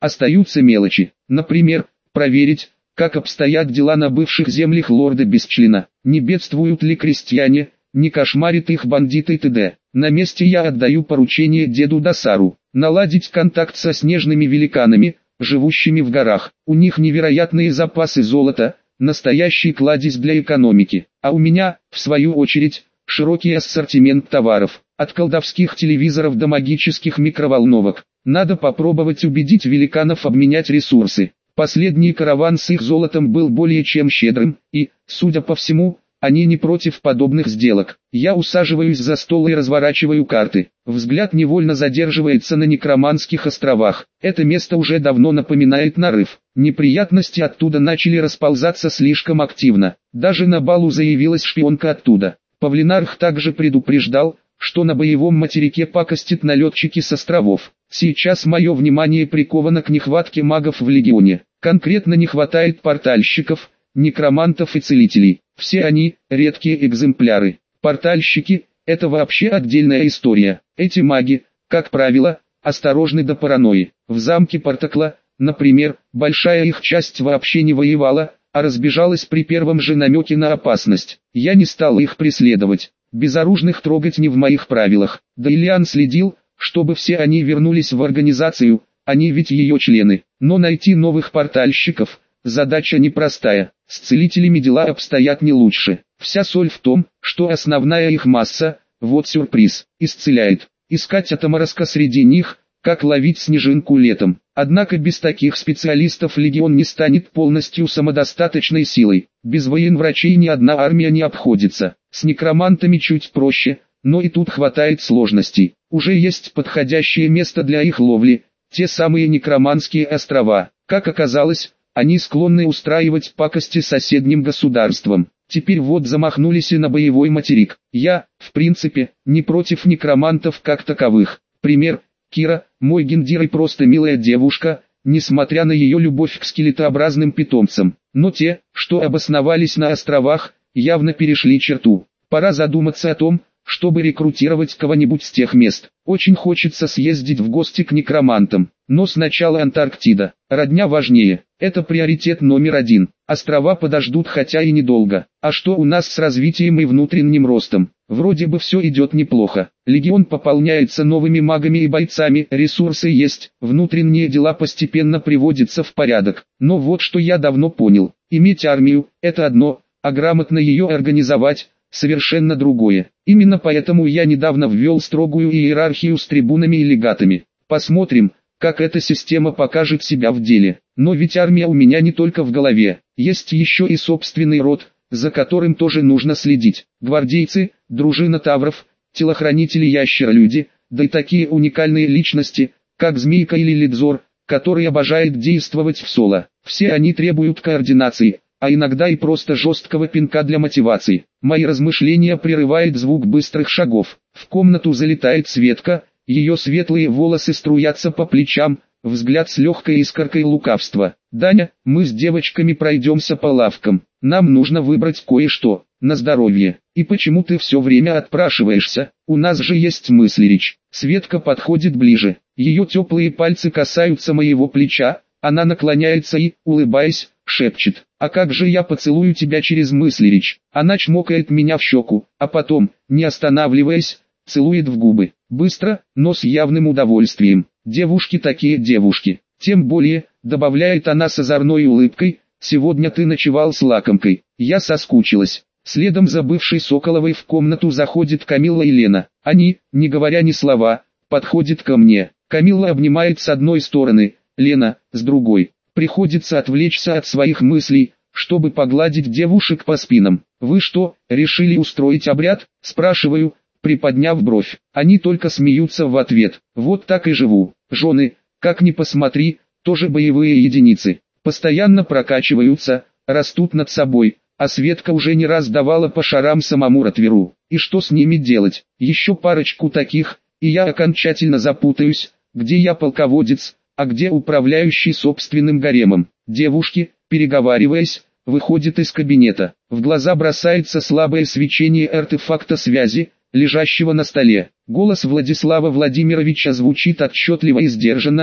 Остаются мелочи. Например, проверить, как обстоят дела на бывших землях лорда без члена, не бедствуют ли крестьяне, не кошмарит их бандиты т.д. На месте я отдаю поручение деду Досару, наладить контакт со снежными великанами, живущими в горах. У них невероятные запасы золота, настоящий кладезь для экономики. А у меня, в свою очередь, широкий ассортимент товаров, от колдовских телевизоров до магических микроволновок. Надо попробовать убедить великанов обменять ресурсы. Последний караван с их золотом был более чем щедрым, и, судя по всему, они не против подобных сделок. Я усаживаюсь за стол и разворачиваю карты. Взгляд невольно задерживается на Некроманских островах. Это место уже давно напоминает нарыв. Неприятности оттуда начали расползаться слишком активно. Даже на балу заявилась шпионка оттуда. Павлинарх также предупреждал, что на боевом материке пакостят налетчики с островов. Сейчас мое внимание приковано к нехватке магов в легионе. Конкретно не хватает портальщиков, некромантов и целителей. Все они – редкие экземпляры. Портальщики – это вообще отдельная история. Эти маги, как правило, осторожны до паранойи. В замке Партакла, например, большая их часть вообще не воевала, а разбежалась при первом же намеке на опасность. Я не стал их преследовать. Безоружных трогать не в моих правилах. Да Ильян следил, чтобы все они вернулись в организацию, они ведь ее члены. Но найти новых портальщиков – задача непростая. С целителями дела обстоят не лучше. Вся соль в том, что основная их масса, вот сюрприз, исцеляет. Искать отморозка среди них, как ловить снежинку летом. Однако без таких специалистов легион не станет полностью самодостаточной силой. Без военврачей ни одна армия не обходится. С некромантами чуть проще, но и тут хватает сложностей. Уже есть подходящее место для их ловли, те самые Некроманские острова. Как оказалось, они склонны устраивать пакости соседним государствам. Теперь вот замахнулись и на боевой материк. Я, в принципе, не против некромантов как таковых. Пример: Кира, мой гендир, просто милая девушка, несмотря на ее любовь к скелетообразным питомцам. Но те, что обосновались на островах, явно перешли черту. Пора задуматься о том, чтобы рекрутировать кого-нибудь с тех мест. Очень хочется съездить в гости к некромантам. Но сначала Антарктида. Родня важнее. Это приоритет номер один. Острова подождут, хотя и недолго. А что у нас с развитием и внутренним ростом? Вроде бы все идет неплохо. Легион пополняется новыми магами и бойцами, ресурсы есть, внутренние дела постепенно приводятся в порядок. Но вот что я давно понял. Иметь армию – это одно, а грамотно ее организовать – совершенно другое. Именно поэтому я недавно ввел строгую иерархию с трибунами и легатами. Посмотрим, как эта система покажет себя в деле. Но ведь армия у меня не только в голове, есть еще и собственный род, за которым тоже нужно следить. Гвардейцы, дружина тавров, телохранители ящеролюди, да и такие уникальные личности, как Змейка или Лидзор, который обожает действовать в соло. Все они требуют координации, а иногда и просто жесткого пинка для мотивации. Мои размышления прерывает звук быстрых шагов. В комнату залетает Светка, ее светлые волосы струятся по плечам, взгляд с легкой искоркой лукавства. «Даня, мы с девочками пройдемся по лавкам. Нам нужно выбрать кое-что, на здоровье. И почему ты все время отпрашиваешься? У нас же есть мыслеречь». Светка подходит ближе. Ее теплые пальцы касаются моего плеча, она наклоняется и, улыбаясь, шепчет: «А как же я поцелую тебя через мыслеречь?» Она чмокает меня в щеку, а потом, не останавливаясь, целует в губы. Быстро, но с явным удовольствием. Девушки такие девушки. Тем более, добавляет она с озорной улыбкой, сегодня ты ночевал с лакомкой. Я соскучилась. Следом за бывшей Соколовой в комнату заходит Камилла и Лена. Они, не говоря ни слова, подходят ко мне. Камилла обнимает с одной стороны, Лена с другой. Приходится отвлечься от своих мыслей, чтобы погладить девушек по спинам. «Вы что, решили устроить обряд?» – спрашиваю, приподняв бровь. Они только смеются в ответ. Вот так и живу. Жены, как ни посмотри, тоже боевые единицы. Постоянно прокачиваются, растут над собой, а Светка уже не раз давала по шарам самому Ротверу. И что с ними делать? Еще парочку таких, и я окончательно запутаюсь, где я полководец, а где управляющий собственным гаремом. Девушки, переговариваясь, выходят из кабинета. В глаза бросается слабое свечение артефакта связи, лежащего на столе. Голос Владислава Владимировича звучит отчетливо и сдержанно,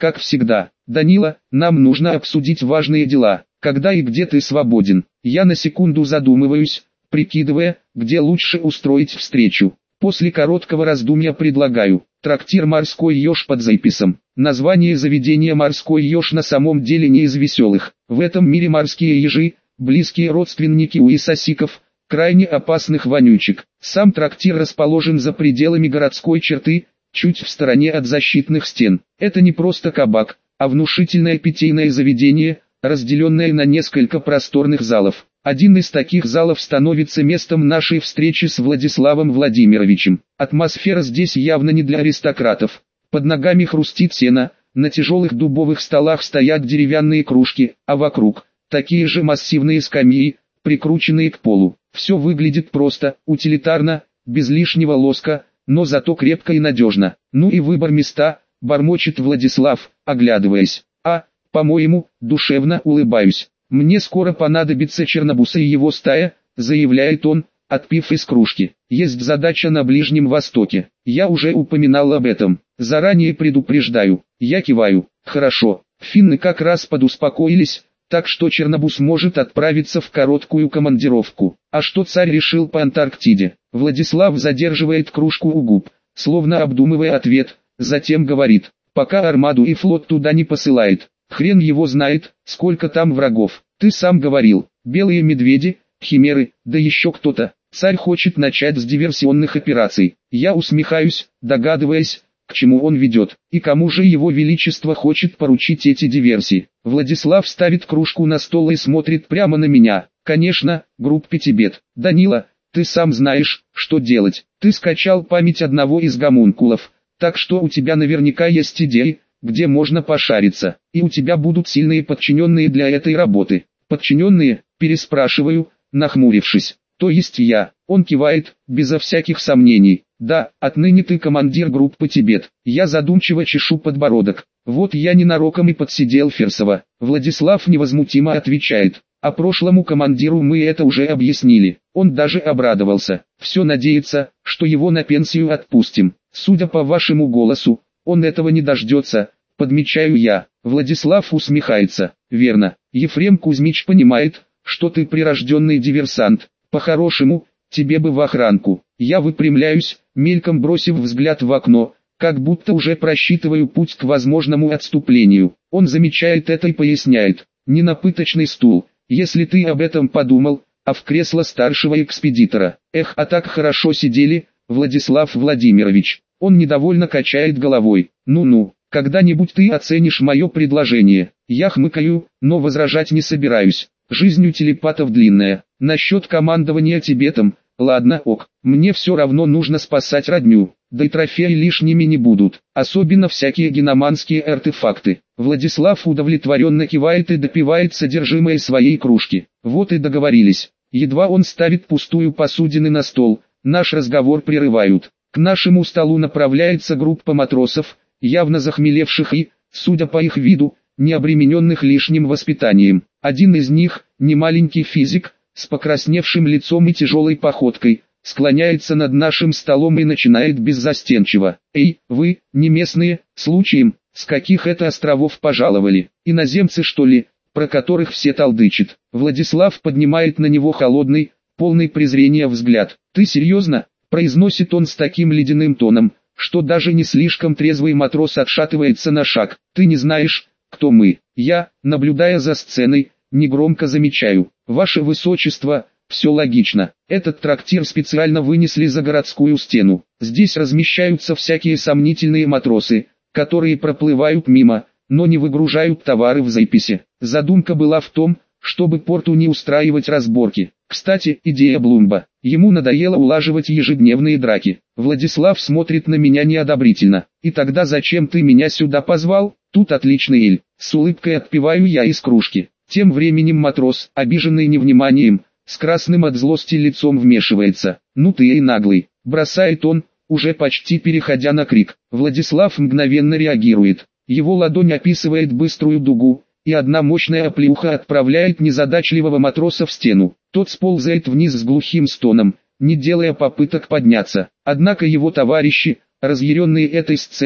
как всегда. Данила, нам нужно обсудить важные дела. Когда и где ты свободен? Я на секунду задумываюсь, прикидывая, где лучше устроить встречу. После короткого раздумья предлагаю: трактир «Морской еж» под Зайписом. Название заведения «Морской еж» на самом деле не из веселых. В этом мире морские ежи – близкие родственники у исосиков, крайне опасных вонючек. Сам трактир расположен за пределами городской черты, чуть в стороне от защитных стен. Это не просто кабак, а внушительное питейное заведение, разделенное на несколько просторных залов. Один из таких залов становится местом нашей встречи с Владиславом Владимировичем. Атмосфера здесь явно не для аристократов. Под ногами хрустит сено, на тяжелых дубовых столах стоят деревянные кружки, а вокруг такие же массивные скамьи, прикрученные к полу. Все выглядит просто, утилитарно, без лишнего лоска, но зато крепко и надежно. Ну и выбор места, бормочет Владислав, оглядываясь. По-моему, душевно улыбаюсь. Мне скоро понадобится Чернобус и его стая, заявляет он, отпив из кружки. Есть задача на Ближнем Востоке. Я уже упоминал об этом. Заранее предупреждаю. Я киваю. Хорошо. Финны как раз подуспокоились, так что Чернобус может отправиться в короткую командировку. А что царь решил по Антарктиде? Владислав задерживает кружку у губ, словно обдумывая ответ, затем говорит: пока армаду и флот туда не посылает. Хрен его знает, сколько там врагов. Ты сам говорил, белые медведи, химеры, да еще кто-то. Царь хочет начать с диверсионных операций. Я усмехаюсь, догадываясь, к чему он ведет, и кому же его величество хочет поручить эти диверсии. Владислав ставит кружку на стол и смотрит прямо на меня. Конечно, группе Тибет. Данила, ты сам знаешь, что делать. Ты скачал память одного из гомункулов, так что у тебя наверняка есть идеи, где можно пошариться, и у тебя будут сильные подчиненные для этой работы. Подчиненные, переспрашиваю, нахмурившись. То есть я. Он кивает, безо всяких сомнений. Да, отныне ты командир группы Тибет. Я задумчиво чешу подбородок. Вот я ненароком и подсидел Ферсова. Владислав невозмутимо отвечает: а прошлому командиру мы это уже объяснили. Он даже обрадовался. Все надеется, что его на пенсию отпустим. Судя по вашему голосу, он этого не дождется, подмечаю я. Владислав усмехается. Верно, Ефрем Кузьмич понимает, что ты прирожденный диверсант. По-хорошему, тебе бы в охранку. Я выпрямляюсь, мельком бросив взгляд в окно, как будто уже просчитываю путь к возможному отступлению. Он замечает это и поясняет: не на пыточный стул, если ты об этом подумал, а в кресло старшего экспедитора. Эх, а так хорошо сидели, Владислав Владимирович. Он недовольно качает головой. Ну-ну, когда-нибудь ты оценишь мое предложение. Я хмыкаю, но возражать не собираюсь. Жизнь у телепатов длинная. Насчет командования Тибетом, ладно ок, мне все равно нужно спасать родню. Да и трофеи лишними не будут, особенно всякие геноманские артефакты. Владислав удовлетворенно кивает и допивает содержимое своей кружки. Вот и договорились. Едва он ставит пустую посудину на стол, наш разговор прерывают. К нашему столу направляется группа матросов, явно захмелевших и, судя по их виду, не обремененных лишним воспитанием. Один из них, немаленький физик, с покрасневшим лицом и тяжелой походкой, склоняется над нашим столом и начинает беззастенчиво: «Эй, вы, не местные, случаем, с каких это островов пожаловали? Иноземцы что ли, про которых все толдычат?» Владислав поднимает на него холодный, полный презрения взгляд. «Ты серьезно?» — произносит он с таким ледяным тоном, что даже не слишком трезвый матрос отшатывается на шаг. «Ты не знаешь, кто мы?» Я, наблюдая за сценой, негромко замечаю: «Ваше Высочество, все логично. Этот трактир специально вынесли за городскую стену. Здесь размещаются всякие сомнительные матросы, которые проплывают мимо, но не выгружают товары в Зайписе. Задумка была в том, чтобы порту не устраивать разборки. Кстати, идея Блумба. Ему надоело улаживать ежедневные драки». Владислав смотрит на меня неодобрительно. «И тогда зачем ты меня сюда позвал? Тут отличный эль». С улыбкой отпиваю я из кружки. Тем временем матрос, обиженный невниманием, с красным от злости лицом вмешивается. «Ну ты и наглый», — бросает он, уже почти переходя на крик. Владислав мгновенно реагирует. Его ладонь описывает быструю дугу, и одна мощная оплеуха отправляет незадачливого матроса в стену. Тот сползает вниз с глухим стоном, не делая попыток подняться. Однако его товарищи, разъяренные этой сценой,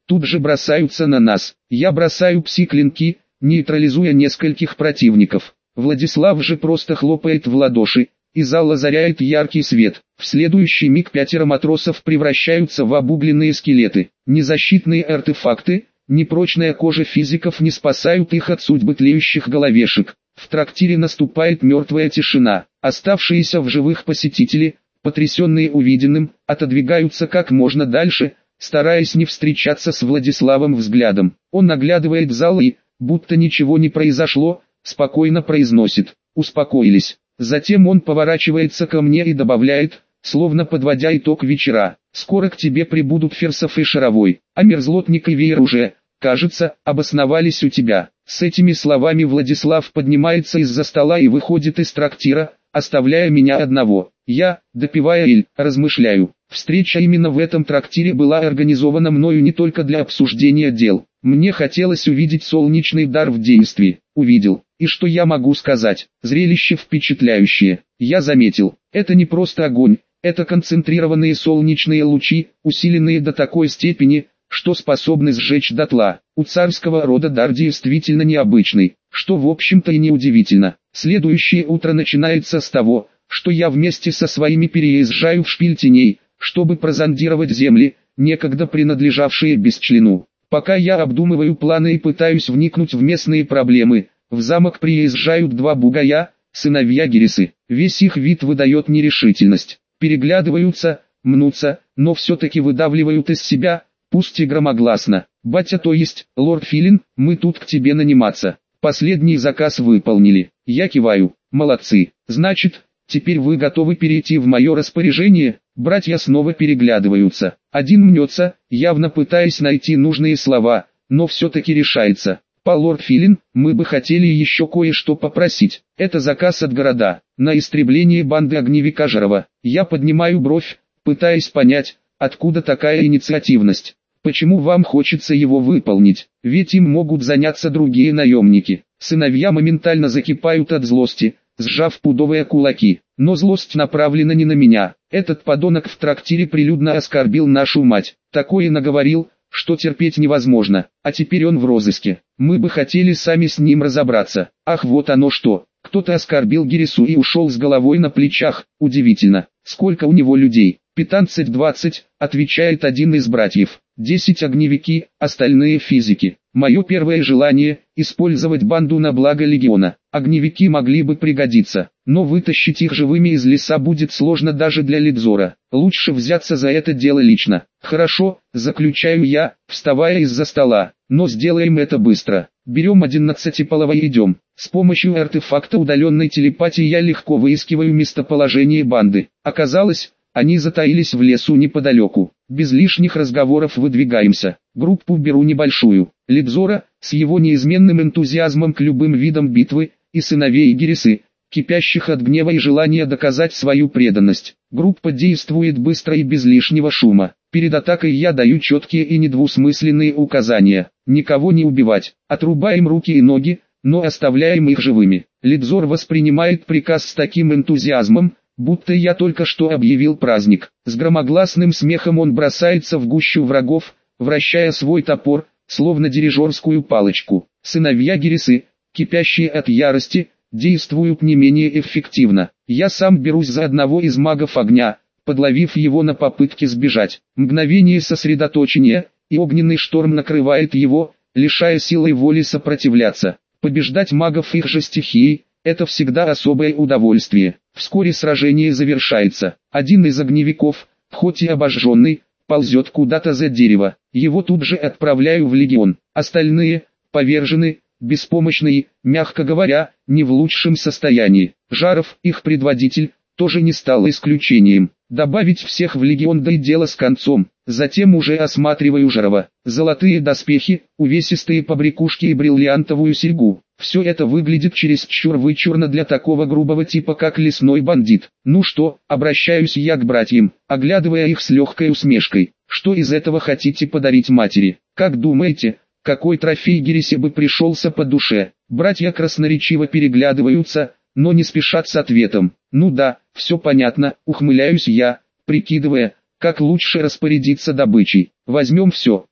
тут же бросаются на нас. Я бросаю пси-клинки, нейтрализуя нескольких противников. Владислав же просто хлопает в ладоши, и зал озаряет яркий свет. В следующий миг 5 матросов превращаются в обугленные скелеты. Ни защитные артефакты, ни прочная кожа физиков не спасают их от судьбы тлеющих головешек. В трактире наступает мертвая тишина. Оставшиеся в живых посетители, потрясенные увиденным, отодвигаются как можно дальше, стараясь не встречаться с Владиславом взглядом. Он оглядывает зал и, будто ничего не произошло, спокойно произносит: «Успокоились». Затем он поворачивается ко мне и добавляет, словно подводя итог вечера: «Скоро к тебе прибудут Ферсов и Шаровой, а мерзлотник и Веер уже, кажется, обосновались у тебя». С этими словами Владислав поднимается из-за стола и выходит из трактира, оставляя меня одного. Я, допивая эль, размышляю. Встреча именно в этом трактире была организована мною не только для обсуждения дел. Мне хотелось увидеть солнечный дар в действии. Увидел. И что я могу сказать? Зрелище впечатляющее. Я заметил, это не просто огонь, это концентрированные солнечные лучи, усиленные до такой степени, что способны сжечь дотла. У царского рода дар действительно необычный, что в общем-то и не удивительно. Следующее утро начинается с того, что я вместе со своими переезжаю в шпиль теней, чтобы прозондировать земли, некогда принадлежавшие Бесчлену. Пока я обдумываю планы и пытаюсь вникнуть в местные проблемы, в замок приезжают 2 бугая, сыновья Гирисы. Весь их вид выдает нерешительность. Переглядываются, мнутся, но все-таки выдавливают из себя, пусть и громогласно: «Батя, то есть, лорд Филин, мы тут к тебе наниматься. Последний заказ выполнили». Я киваю: «Молодцы, значит, теперь вы готовы перейти в мое распоряжение?» Братья снова переглядываются. Один мнется, явно пытаясь найти нужные слова, но все-таки решается: «Лорд Филин, мы бы хотели еще кое-что попросить. Это заказ от города, на истребление банды огневика Жарова». Я поднимаю бровь, пытаясь понять, откуда такая инициативность. Почему вам хочется его выполнить? Ведь им могут заняться другие наемники. Сыновья моментально закипают от злости, сжав пудовые кулаки. Но злость направлена не на меня. Этот подонок в трактире прилюдно оскорбил нашу мать. Такое наговорил, что терпеть невозможно. А теперь он в розыске. Мы бы хотели сами с ним разобраться. Ах, вот оно что. Кто-то оскорбил Гирису и ушел с головой на плечах. Удивительно, сколько у него людей. 15-20, отвечает один из братьев. 10 огневики, остальные физики. Мое первое желание – использовать банду на благо легиона. Огневики могли бы пригодиться, но вытащить их живыми из леса будет сложно даже для Лидзора. Лучше взяться за это дело лично. Хорошо, заключаю я, вставая из-за стола, но сделаем это быстро. Берем 11-половой и идем. С помощью артефакта удаленной телепатии я легко выискиваю местоположение банды. Оказалось, они затаились в лесу неподалеку. Без лишних разговоров выдвигаемся. Группу беру небольшую. Лидзора, с его неизменным энтузиазмом к любым видам битвы, и сыновей Гирисы, кипящих от гнева и желания доказать свою преданность. Группа действует быстро и без лишнего шума. Перед атакой я даю четкие и недвусмысленные указания. Никого не убивать. Отрубаем руки и ноги, но оставляем их живыми. Лидзор воспринимает приказ с таким энтузиазмом, будто я только что объявил праздник. С громогласным смехом он бросается в гущу врагов, вращая свой топор, словно дирижерскую палочку. Сыновья Гирисы, кипящие от ярости, действуют не менее эффективно. Я сам берусь за одного из магов огня, подловив его на попытке сбежать. Мгновение сосредоточения, и огненный шторм накрывает его, лишая силы воли сопротивляться. Побеждать магов их же стихией – это всегда особое удовольствие. Вскоре сражение завершается. Один из огневиков, хоть и обожженный, ползет куда-то за дерево. Его тут же отправляю в легион. Остальные, повержены, беспомощные, мягко говоря, не в лучшем состоянии. Жаров, их предводитель, тоже не стал исключением. Добавить всех в легион, да и дело с концом. Затем уже осматриваю Жарова. Золотые доспехи, увесистые побрякушки и бриллиантовую серьгу. Все это выглядит чересчур вычурно для такого грубого типа, как лесной бандит. Ну что, обращаюсь я к братьям, оглядывая их с легкой усмешкой. Что из этого хотите подарить матери? Как думаете, какой трофей Гирисе бы пришелся по душе? Братья красноречиво переглядываются, но не спешат с ответом. Ну да, все понятно, ухмыляюсь я, прикидывая, как лучше распорядиться добычей. Возьмем все.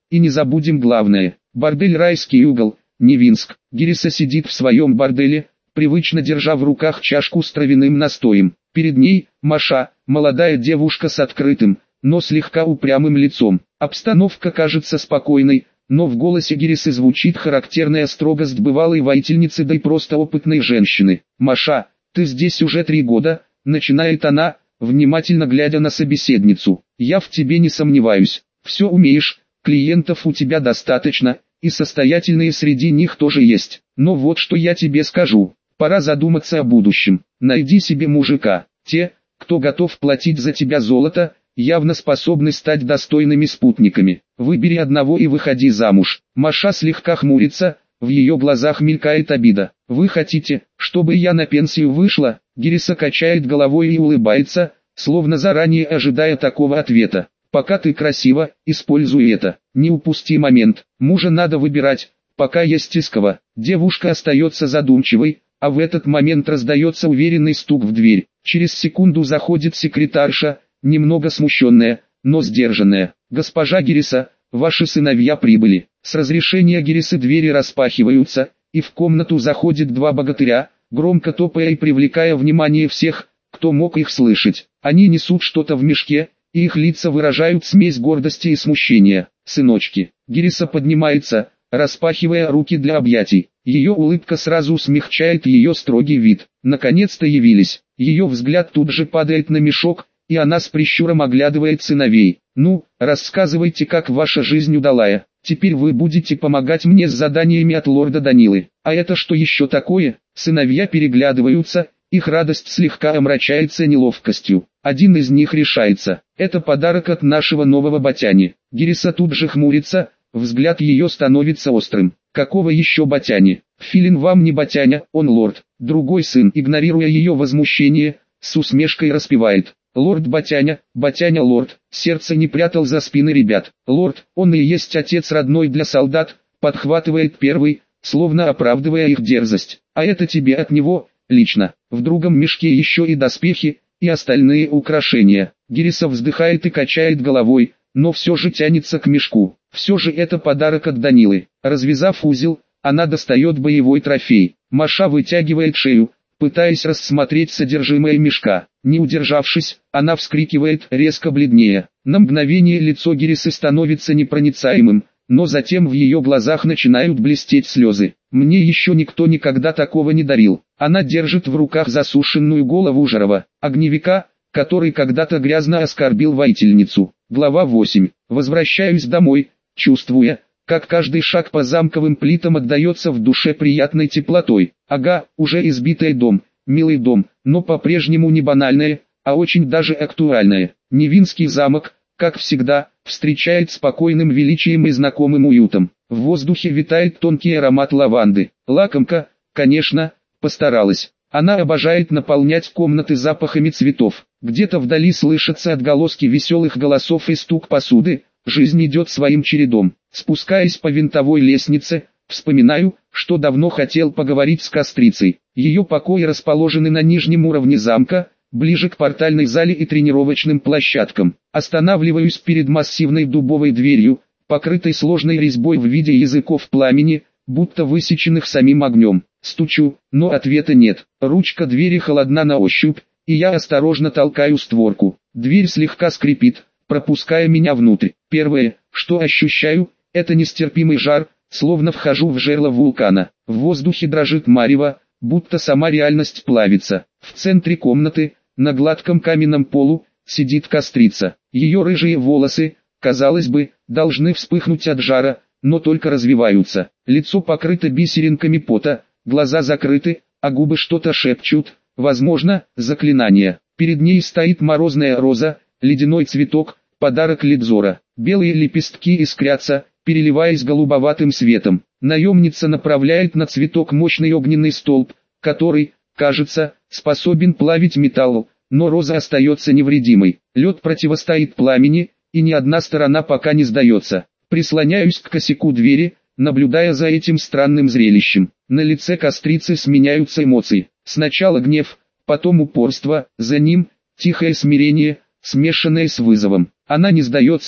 И не забудем главное. Бордель «Райский угол», Невинск. Гириса сидит в своем борделе, привычно держа в руках чашку с травяным настоем. Перед ней Маша, молодая девушка с открытым, но слегка упрямым лицом. Обстановка кажется спокойной, но в голосе Гирисы звучит характерная строгость бывалой воительницы, да и просто опытной женщины. «Маша, ты здесь уже 3 года», — начинает она, внимательно глядя на собеседницу. «Я в тебе не сомневаюсь, все умеешь, клиентов у тебя достаточно, и состоятельные среди них тоже есть. Но вот что я тебе скажу, пора задуматься о будущем. Найди себе мужика. Те, кто готов платить за тебя золото, явно способны стать достойными спутниками. Выбери одного и выходи замуж». Маша слегка хмурится, в ее глазах мелькает обида. «Вы хотите, чтобы я на пенсию вышла?» Гириса качает головой и улыбается, словно заранее ожидая такого ответа. «Пока ты красива, используй это. Не упусти момент. Мужа надо выбирать, пока есть из кого». Девушка остается задумчивой, а в этот момент раздается уверенный стук в дверь. Через секунду заходит секретарша, немного смущенная, но сдержанная. «Госпожа Гириса, ваши сыновья прибыли». С разрешения Гирисы двери распахиваются, и в комнату заходят 2 богатыря, громко топая и привлекая внимание всех, кто мог их слышать. Они несут что-то в мешке, и их лица выражают смесь гордости и смущения. «Сыночки». Гириса поднимается, распахивая руки для объятий. Ее улыбка сразу смягчает ее строгий вид. Наконец-то явились. Ее взгляд тут же падает на мешок, и она с прищуром оглядывает сыновей. «Ну, рассказывайте, как ваша жизнь удалая. Теперь вы будете помогать мне с заданиями от лорда Данилы». «А это что еще такое?» Сыновья переглядываются, их радость слегка омрачается неловкостью. Один из них решается. «Это подарок от нашего нового батяни». Гириса тут же хмурится, взгляд ее становится острым. «Какого еще батяни? Филин вам не батяня, он лорд». Другой сын, игнорируя ее возмущение, с усмешкой распевает: «Лорд Батяня, Батяня лорд». Сердце не прятал за спины ребят. «Лорд, он и есть отец родной для солдат», подхватывает первый, словно оправдывая их дерзость. «А это тебе от него, лично». В другом мешке еще и доспехи, и остальные украшения. Гириса вздыхает и качает головой, но все же тянется к мешку. Все же это подарок от Данилы. Развязав узел, она достает боевой трофей. Маша вытягивает шею, пытаясь рассмотреть содержимое мешка. Не удержавшись, она вскрикивает, резко бледнее. На мгновение лицо Гирисы становится непроницаемым, но затем в ее глазах начинают блестеть слезы. «Мне еще никто никогда такого не дарил». Она держит в руках засушенную голову Жарова, огневика, который когда-то грязно оскорбил воительницу. Глава 8. Возвращаюсь домой, чувствуя, как каждый шаг по замковым плитам отдается в душе приятной теплотой. Ага, уже избитый дом, милый дом, но по-прежнему не банальное, а очень даже актуальное. Невинский замок, как всегда, встречает спокойным величием и знакомым уютом. В воздухе витает тонкий аромат лаванды. Лакомка, конечно, постаралась. Она обожает наполнять комнаты запахами цветов. Где-то вдали слышатся отголоски веселых голосов и стук посуды. Жизнь идет своим чередом. Спускаясь по винтовой лестнице, вспоминаю, что давно хотел поговорить с Кострицей. Ее покои расположены на нижнем уровне замка, ближе к портальной зале и тренировочным площадкам. Останавливаюсь перед массивной дубовой дверью, покрытой сложной резьбой в виде языков пламени, будто высеченных самим огнем. Стучу, но ответа нет. Ручка двери холодна на ощупь, и я осторожно толкаю створку. Дверь слегка скрипит, пропуская меня внутрь. Первое, что ощущаю, это нестерпимый жар, словно вхожу в жерло вулкана. В воздухе дрожит марево, будто сама реальность плавится. В центре комнаты, на гладком каменном полу, сидит Кострица. Ее рыжие волосы, казалось бы, должны вспыхнуть от жара, но только развиваются. Лицо покрыто бисеринками пота, глаза закрыты, а губы что-то шепчут, возможно, заклинание. Перед ней стоит морозная роза, ледяной цветок, подарок Лидзора. Белые лепестки искрятся, переливаясь голубоватым светом. Наемница направляет на цветок мощный огненный столб, который, кажется, способен плавить металл, но роза остается невредимой. Лед противостоит пламени, и ни одна сторона пока не сдается. Прислоняюсь к косяку двери, наблюдая за этим странным зрелищем. На лице Кострицы сменяются эмоции. Сначала гнев, потом упорство, за ним тихое смирение, смешанное с вызовом. Она не сдается,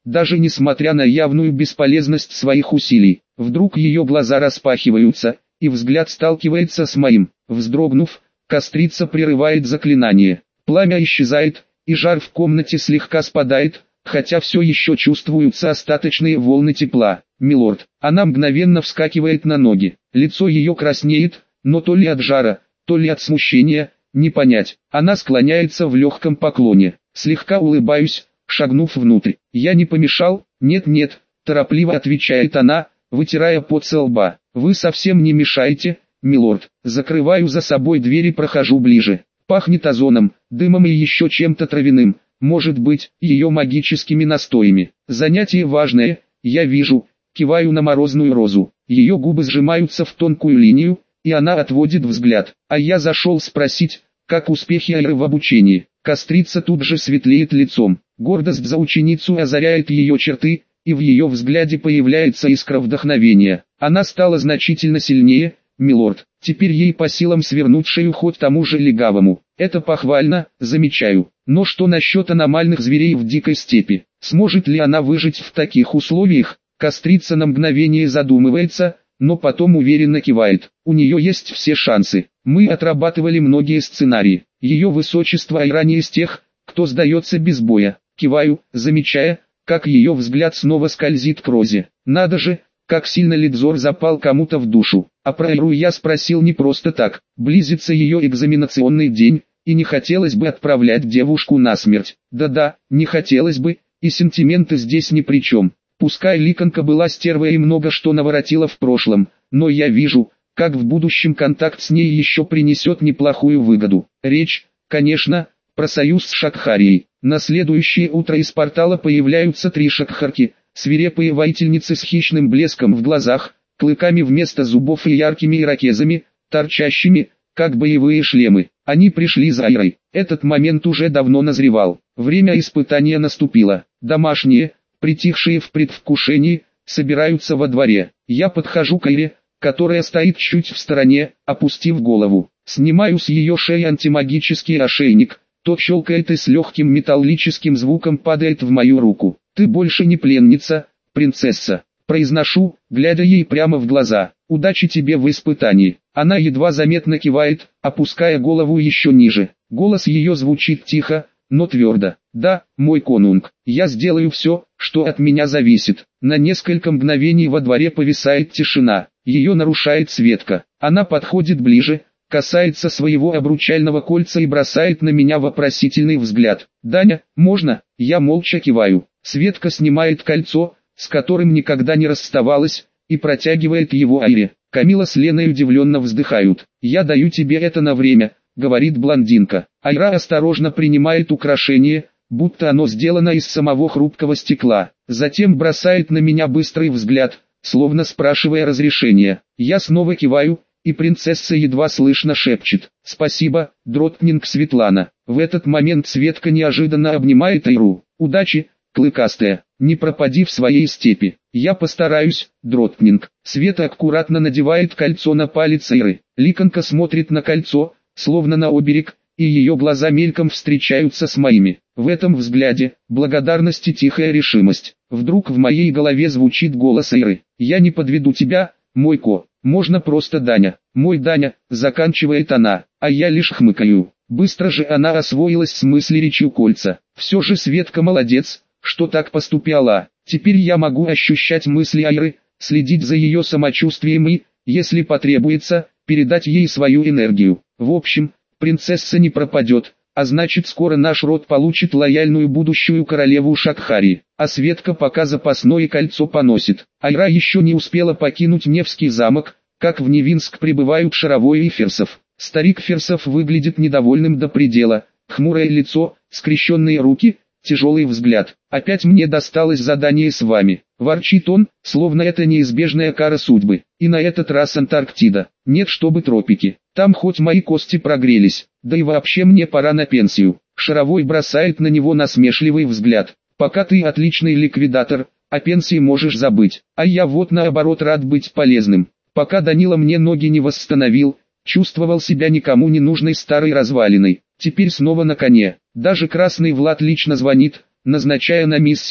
даже несмотря на явную бесполезность своих усилий. Вдруг ее глаза распахиваются, и взгляд сталкивается с моим. Вздрогнув, кострица прерывает заклинание. Пламя исчезает, и жар в комнате слегка спадает, хотя все еще чувствуются остаточные волны тепла. «Милорд». Она мгновенно вскакивает на ноги. Лицо ее краснеет, но то ли от жара, то ли от смущения, не понять. Она склоняется в легком поклоне. Слегка улыбаюсь, шагнув внутрь. «Я не помешал?» «Нет-нет», торопливо отвечает она, вытирая пот со лба. «Вы совсем не мешаете, милорд». Закрываю за собой дверь и прохожу ближе. Пахнет озоном, дымом и еще чем-то травяным, может быть, ее магическими настоями. Занятие важное, я вижу. Киваю на морозную розу. Ее губы сжимаются в тонкую линию, и она отводит взгляд. А я зашел спросить, как успехи Айры в обучении. Кострица тут же светлеет лицом. Гордость за ученицу озаряет ее черты, и в ее взгляде появляется искра вдохновения. Она стала значительно сильнее, милорд. Теперь ей по силам свернуть шею хоть тому же легавому. Это похвально, замечаю. Но что насчет аномальных зверей в дикой степи? Сможет ли она выжить в таких условиях? Кострица на мгновение задумывается, но потом уверенно кивает. У нее есть все шансы. Мы отрабатывали многие сценарии. Ее высочество Айра не из тех, кто сдается без боя. Киваю, замечая, как ее взгляд снова скользит к розе. Надо же, как сильно Лидзор запал кому-то в душу. А про Айру я спросил не просто так. Близится ее экзаменационный день, и не хотелось бы отправлять девушку на смерть. Да-да, не хотелось бы, и сентименты здесь ни при чем. Пускай Ликанка была стервой и много что наворотила в прошлом, но я вижу, как в будущем контакт с ней еще принесет неплохую выгоду. Речь, конечно, про союз с Шакхарией. На следующее утро из портала появляются 3 шакхарки, свирепые воительницы с хищным блеском в глазах, клыками вместо зубов и яркими ирокезами, торчащими, как боевые шлемы. Они пришли за Айрой. Этот момент уже давно назревал. Время испытания наступило. Домашние, притихшие в предвкушении, собираются во дворе. Я подхожу к Айре, которая стоит чуть в стороне, опустив голову. Снимаю с ее шеи антимагический ошейник. Тот щелкает и с легким металлическим звуком падает в мою руку. «Ты больше не пленница, принцесса», — произношу, глядя ей прямо в глаза. «Удачи тебе в испытании». Она едва заметно кивает, опуская голову еще ниже. Голос ее звучит тихо, но твердо. «Да, мой конунг, я сделаю все, что от меня зависит». На несколько мгновений во дворе повисает тишина. Ее нарушает Светка. Она подходит ближе, касается своего обручального кольца и бросает на меня вопросительный взгляд. «Даня, можно?» Я молча киваю. Светка снимает кольцо, с которым никогда не расставалась, и протягивает его Айре. Камила с Леной удивленно вздыхают. «Я даю тебе это на время», — говорит блондинка. Айра осторожно принимает украшение, будто оно сделано из самого хрупкого стекла. Затем бросает на меня быстрый взгляд, словно спрашивая разрешения. Я снова киваю, и принцесса едва слышно шепчет: «Спасибо, Дротнинг Светлана». В этот момент Светка неожиданно обнимает Айру. «Удачи, клыкастая, не пропади в своей степи». «Я постараюсь, Дротнинг». Света аккуратно надевает кольцо на палец Айры. Ликанка смотрит на кольцо, словно на оберег, и ее глаза мельком встречаются с моими. В этом взгляде благодарность и тихая решимость. Вдруг в моей голове звучит голос Айры: «Я не подведу тебя, мой ко. Можно просто Даня». «Мой Даня», заканчивает она, а я лишь хмыкаю. Быстро же она освоилась с мыслеречью кольца. Все же Светка молодец, что так поступила. Теперь я могу ощущать мысли Айры, следить за ее самочувствием и, если потребуется, передать ей свою энергию. В общем, принцесса не пропадет, а значит скоро наш род получит лояльную будущую королеву Шакхари. А Светка пока запасное кольцо поносит. Айра еще не успела покинуть Невский замок, как в Невинск прибывают Шаровой и Ферсов. Старик Ферсов выглядит недовольным до предела. Хмурое лицо, скрещенные руки, тяжелый взгляд. «Опять мне досталось задание с вами», — ворчит он, словно это неизбежная кара судьбы. «И на этот раз Антарктида. Нет, чтобы тропики. Там хоть мои кости прогрелись. Да и вообще мне пора на пенсию». Шаровой бросает на него насмешливый взгляд. «Пока ты отличный ликвидатор, о пенсии можешь забыть. А я вот наоборот рад быть полезным. Пока Данила мне ноги не восстановил, чувствовал себя никому не нужной старой развалиной. Теперь снова на коне. Даже Красный Влад лично звонит, назначая на миссии,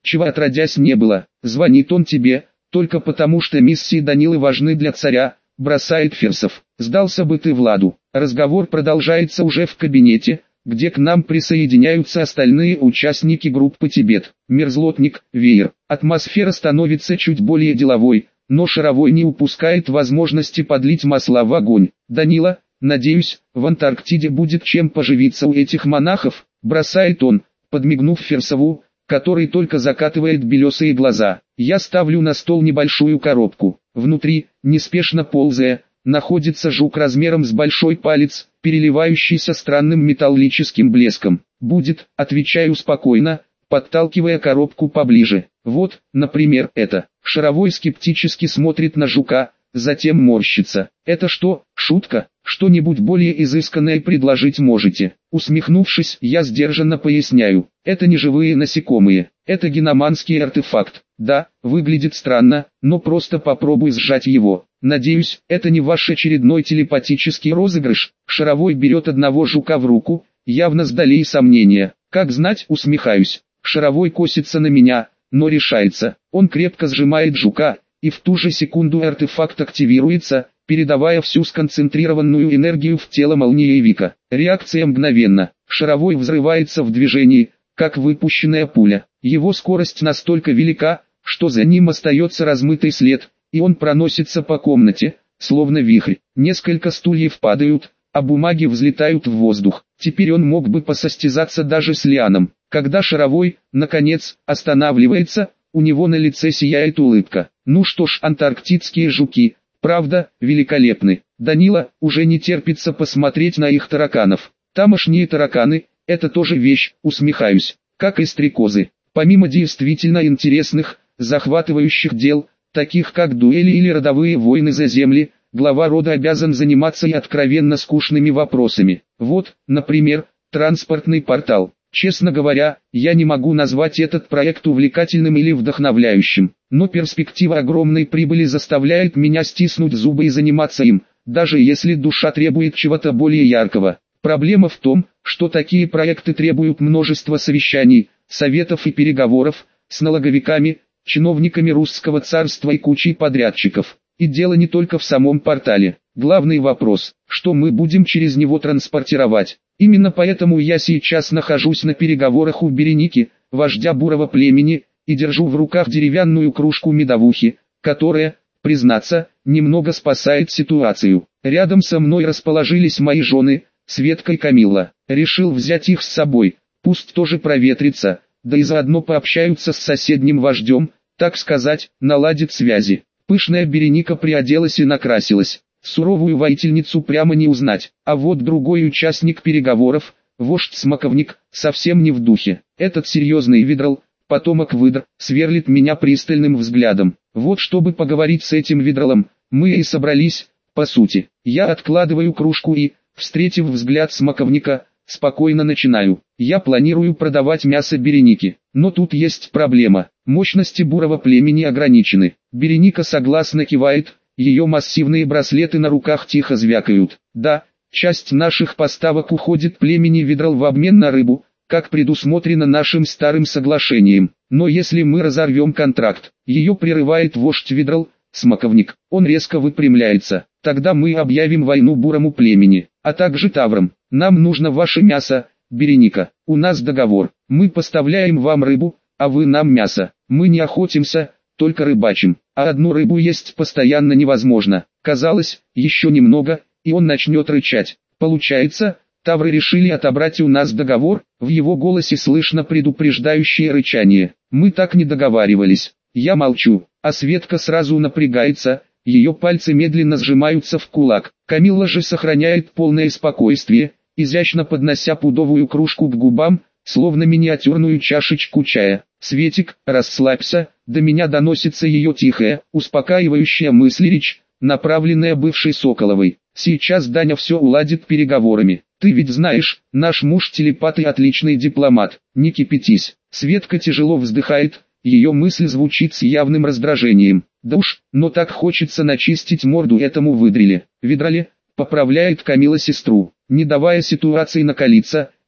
чего отродясь не было. Звонит он тебе, только потому что миссии Данилы важны для царя, бросает Фирсов. Сдался бы ты Владу. Разговор продолжается уже в кабинете, где к нам присоединяются остальные участники группы «Тибет». Мерзлотник, веер. Атмосфера становится чуть более деловой, но Шаровой не упускает возможности подлить масла в огонь. Данила, надеюсь, в Антарктиде будет чем поживиться у этих монахов, бросает он, подмигнув Фирсову, который только закатывает белесые глаза. Я ставлю на стол небольшую коробку. Внутри, неспешно ползая, находится жук размером с большой палец, переливающийся странным металлическим блеском. «Будет», отвечаю спокойно, подталкивая коробку поближе. «Вот, например, это». Шаровой скептически смотрит на жука, затем морщится. «Это что, шутка? Что-нибудь более изысканное предложить можете?» Усмехнувшись, я сдержанно поясняю. «Это не живые насекомые, это геноманский артефакт. Да, выглядит странно, но просто попробуй сжать его. Надеюсь, это не ваш очередной телепатический розыгрыш». Шаровой берет одного жука в руку, явно с долей сомнения. «Как знать», усмехаюсь. Шаровой косится на меня, но решается. Он крепко сжимает жука, и в ту же секунду артефакт активируется, передавая всю сконцентрированную энергию в тело молниевика. Реакция мгновенна. Шаровой взрывается в движении, как выпущенная пуля. Его скорость настолько велика, что за ним остается размытый след, и он проносится по комнате, словно вихрь. Несколько стульев падают, а бумаги взлетают в воздух. Теперь он мог бы посостязаться даже с Лианом. Когда Шаровой, наконец, останавливается, у него на лице сияет улыбка. Ну что ж, антарктидские жуки, правда, великолепны. Данила, уже не терпится посмотреть на их тараканов. Тамошние тараканы, это тоже вещь, усмехаюсь, как и стрекозы. Помимо действительно интересных, захватывающих дел, таких как дуэли или родовые войны за земли, глава рода обязан заниматься и откровенно скучными вопросами. Вот, например, транспортный портал. Честно говоря, я не могу назвать этот проект увлекательным или вдохновляющим, но перспектива огромной прибыли заставляет меня стиснуть зубы и заниматься им, даже если душа требует чего-то более яркого. Проблема в том, что такие проекты требуют множества совещаний, советов и переговоров с налоговиками, чиновниками русского царства и кучей подрядчиков. И дело не только в самом портале. Главный вопрос, что мы будем через него транспортировать. Именно поэтому я сейчас нахожусь на переговорах у Береники, вождя бурого племени, и держу в руках деревянную кружку медовухи, которая, признаться, немного спасает ситуацию. Рядом со мной расположились мои жены, Светка и Камилла. Решил взять их с собой, пусть тоже проветрится, да и заодно пообщаются с соседним вождем, так сказать, наладит связи. Пышная Береника приоделась и накрасилась. Суровую воительницу прямо не узнать, а вот другой участник переговоров, вождь-смоковник, совсем не в духе. Этот серьезный видрал, потомок выдр, сверлит меня пристальным взглядом. Вот чтобы поговорить с этим видралом, мы и собрались, по сути. Я откладываю кружку и, встретив взгляд смоковника, спокойно начинаю. Я планирую продавать мясо Береники, но тут есть проблема. Мощности бурого племени ограничены. Береника согласно кивает. Ее массивные браслеты на руках тихо звякают. Да, часть наших поставок уходит племени Видрал в обмен на рыбу, как предусмотрено нашим старым соглашением. Но если мы разорвем контракт, ее прерывает вождь Видрал, смоковник. Он резко выпрямляется. Тогда мы объявим войну бурому племени, а также таврам. Нам нужно ваше мясо, Береника. У нас договор. Мы поставляем вам рыбу, а вы нам мясо. Мы не охотимся, только рыбачим, а одну рыбу есть постоянно невозможно. Казалось, еще немного, и он начнет рычать. Получается, тавры решили отобрать у нас договор, в его голосе слышно предупреждающее рычание. Мы так не договаривались. Я молчу, а Светка сразу напрягается, ее пальцы медленно сжимаются в кулак. Камилла же сохраняет полное спокойствие, изящно поднося пудовую кружку к губам, словно миниатюрную чашечку чая. «Светик, расслабься», до меня доносится ее тихая, успокаивающая мысль-речь, направленная бывшей Соколовой. «Сейчас Даня все уладит переговорами. Ты ведь знаешь, наш муж телепат и отличный дипломат. Не кипятись». Светка тяжело вздыхает, ее мысль звучит с явным раздражением. «Да уж, но так хочется начистить морду этому выдреле». «Видрале», поправляет Камила сестру. Не давая ситуации накалиться,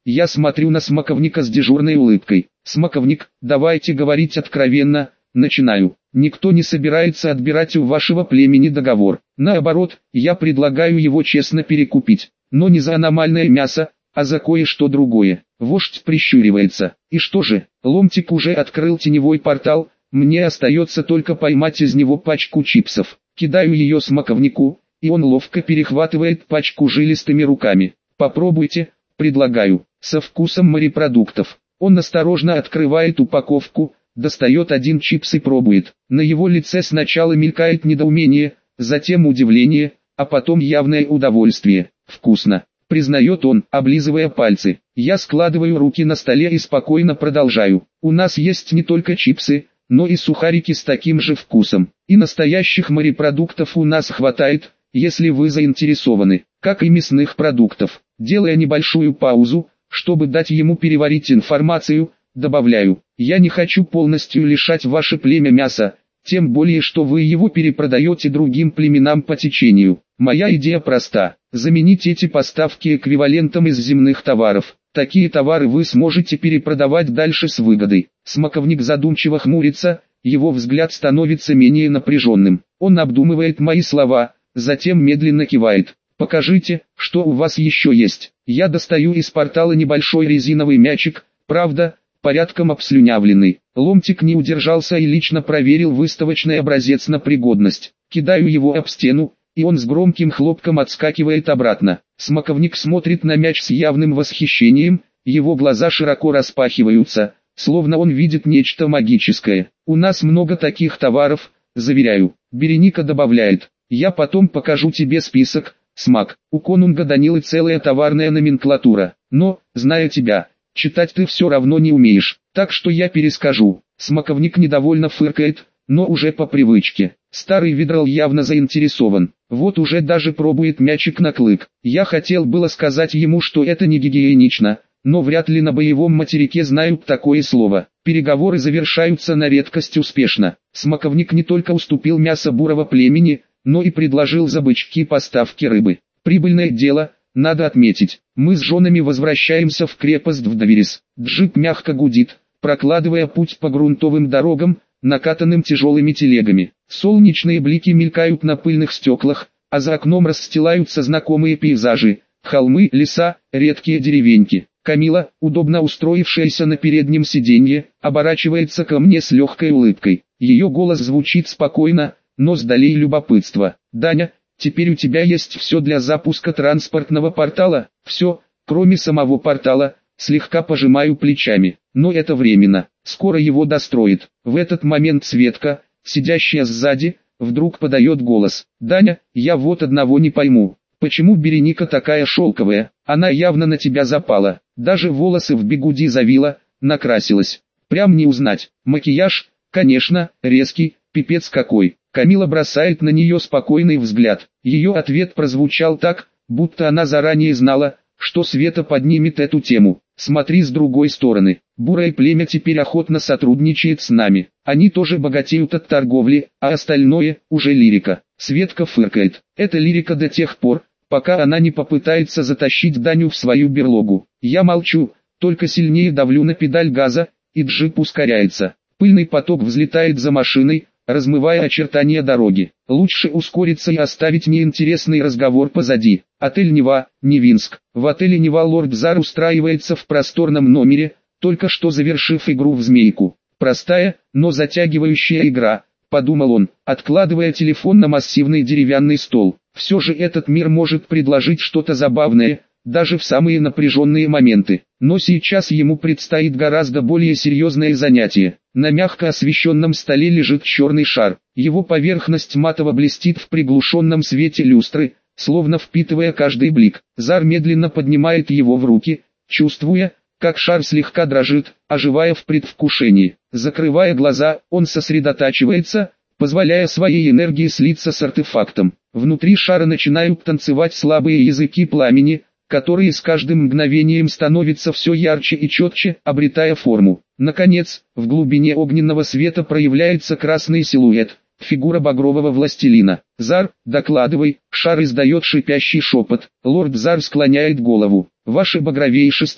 Я смотрю на смоковника с дежурной улыбкой. Смоковник, давайте говорить откровенно, начинаю. Никто не собирается отбирать у вашего племени договор. Наоборот, я предлагаю его честно перекупить. Но не за аномальное мясо, а за кое-что другое. Вождь прищуривается. И что же, Ломтик уже открыл теневой портал, мне остается только поймать из него пачку чипсов. Кидаю ее смоковнику, и он ловко перехватывает пачку жилистыми руками. Попробуйте, предлагаю, со вкусом морепродуктов. Он осторожно открывает упаковку, достает один чипс и пробует. На его лице сначала мелькает недоумение, затем удивление, а потом явное удовольствие. Вкусно, признает он, облизывая пальцы. Я складываю руки на столе и спокойно продолжаю. У нас есть не только чипсы, но и сухарики с таким же вкусом. И настоящих морепродуктов у нас хватает, если вы заинтересованы, как и мясных продуктов. Делая небольшую паузу, чтобы дать ему переварить информацию, добавляю, я не хочу полностью лишать ваше племя мяса, тем более что вы его перепродаете другим племенам по течению. Моя идея проста, заменить эти поставки эквивалентом из земных товаров. Такие товары вы сможете перепродавать дальше с выгодой. Смоковник задумчиво хмурится, его взгляд становится менее напряженным. Он обдумывает мои слова, затем медленно кивает. Покажите, что у вас еще есть. Я достаю из портала небольшой резиновый мячик, правда, порядком обслюнявленный. Ломтик не удержался и лично проверил выставочный образец на пригодность. Кидаю его об стену, и он с громким хлопком отскакивает обратно. Смоковник смотрит на мяч с явным восхищением, его глаза широко распахиваются, словно он видит нечто магическое. У нас много таких товаров, заверяю. Береника добавляет, я потом покажу тебе список, Смак. У конунга Данилы целая товарная номенклатура, но, зная тебя, читать ты все равно не умеешь, так что я перескажу. Смоковник недовольно фыркает, но уже по привычке. Старый Видрал явно заинтересован. Вот уже даже пробует мячик на клык. Я хотел было сказать ему, что это не гигиенично, но вряд ли на боевом материке знают такое слово. Переговоры завершаются на редкость успешно. Смоковник не только уступил мясо бурого племени, но и предложил за бычки поставки рыбы. Прибыльное дело, надо отметить. Мы с женами возвращаемся в крепость Вдоверис. Джип мягко гудит, прокладывая путь по грунтовым дорогам, накатанным тяжелыми телегами. Солнечные блики мелькают на пыльных стеклах, а за окном расстилаются знакомые пейзажи, холмы, леса, редкие деревеньки. Камила, удобно устроившаяся на переднем сиденье, оборачивается ко мне с легкой улыбкой. Ее голос звучит спокойно, но с долей любопытства. «Даня, теперь у тебя есть все для запуска транспортного портала?» «Все, кроме самого портала», слегка пожимаю плечами. «Но это временно, скоро его достроят». В этот момент Светка, сидящая сзади, вдруг подает голос. «Даня, я вот одного не пойму. Почему Береника такая шелковая? Она явно на тебя запала. Даже волосы в бигуди завила, накрасилась. Прям не узнать. Макияж, конечно, резкий, пипец какой». Камила бросает на нее спокойный взгляд. Ее ответ прозвучал так, будто она заранее знала, что Света поднимет эту тему. «Смотри с другой стороны. Бурое племя теперь охотно сотрудничает с нами. Они тоже богатеют от торговли, а остальное уже лирика». Светка фыркает. Это лирика до тех пор, пока она не попытается затащить Даню в свою берлогу. Я молчу, только сильнее давлю на педаль газа, и джип ускоряется. Пыльный поток взлетает за машиной, размывая очертания дороги. Лучше ускориться и оставить неинтересный разговор позади. Отель Нева, Невинск. В отеле Нева лорд Зар устраивается в просторном номере, только что завершив игру в змейку. Простая, но затягивающая игра, подумал он, откладывая телефон на массивный деревянный стол. Все же этот мир может предложить что-то забавное, даже в самые напряженные моменты. Но сейчас ему предстоит гораздо более серьезное занятие. На мягко освещенном столе лежит черный шар. Его поверхность матово блестит в приглушенном свете люстры, словно впитывая каждый блик. Зар медленно поднимает его в руки, чувствуя, как шар слегка дрожит, оживая в предвкушении. Закрывая глаза, он сосредотачивается, позволяя своей энергии слиться с артефактом. Внутри шара начинают танцевать слабые языки пламени, которые с каждым мгновением становятся все ярче и четче, обретая форму. Наконец, в глубине огненного света проявляется красный силуэт, фигура багрового властелина. «Зар, докладывай», шар издает шипящий шепот. Лорд Зар склоняет голову. «Ваше багровейшество,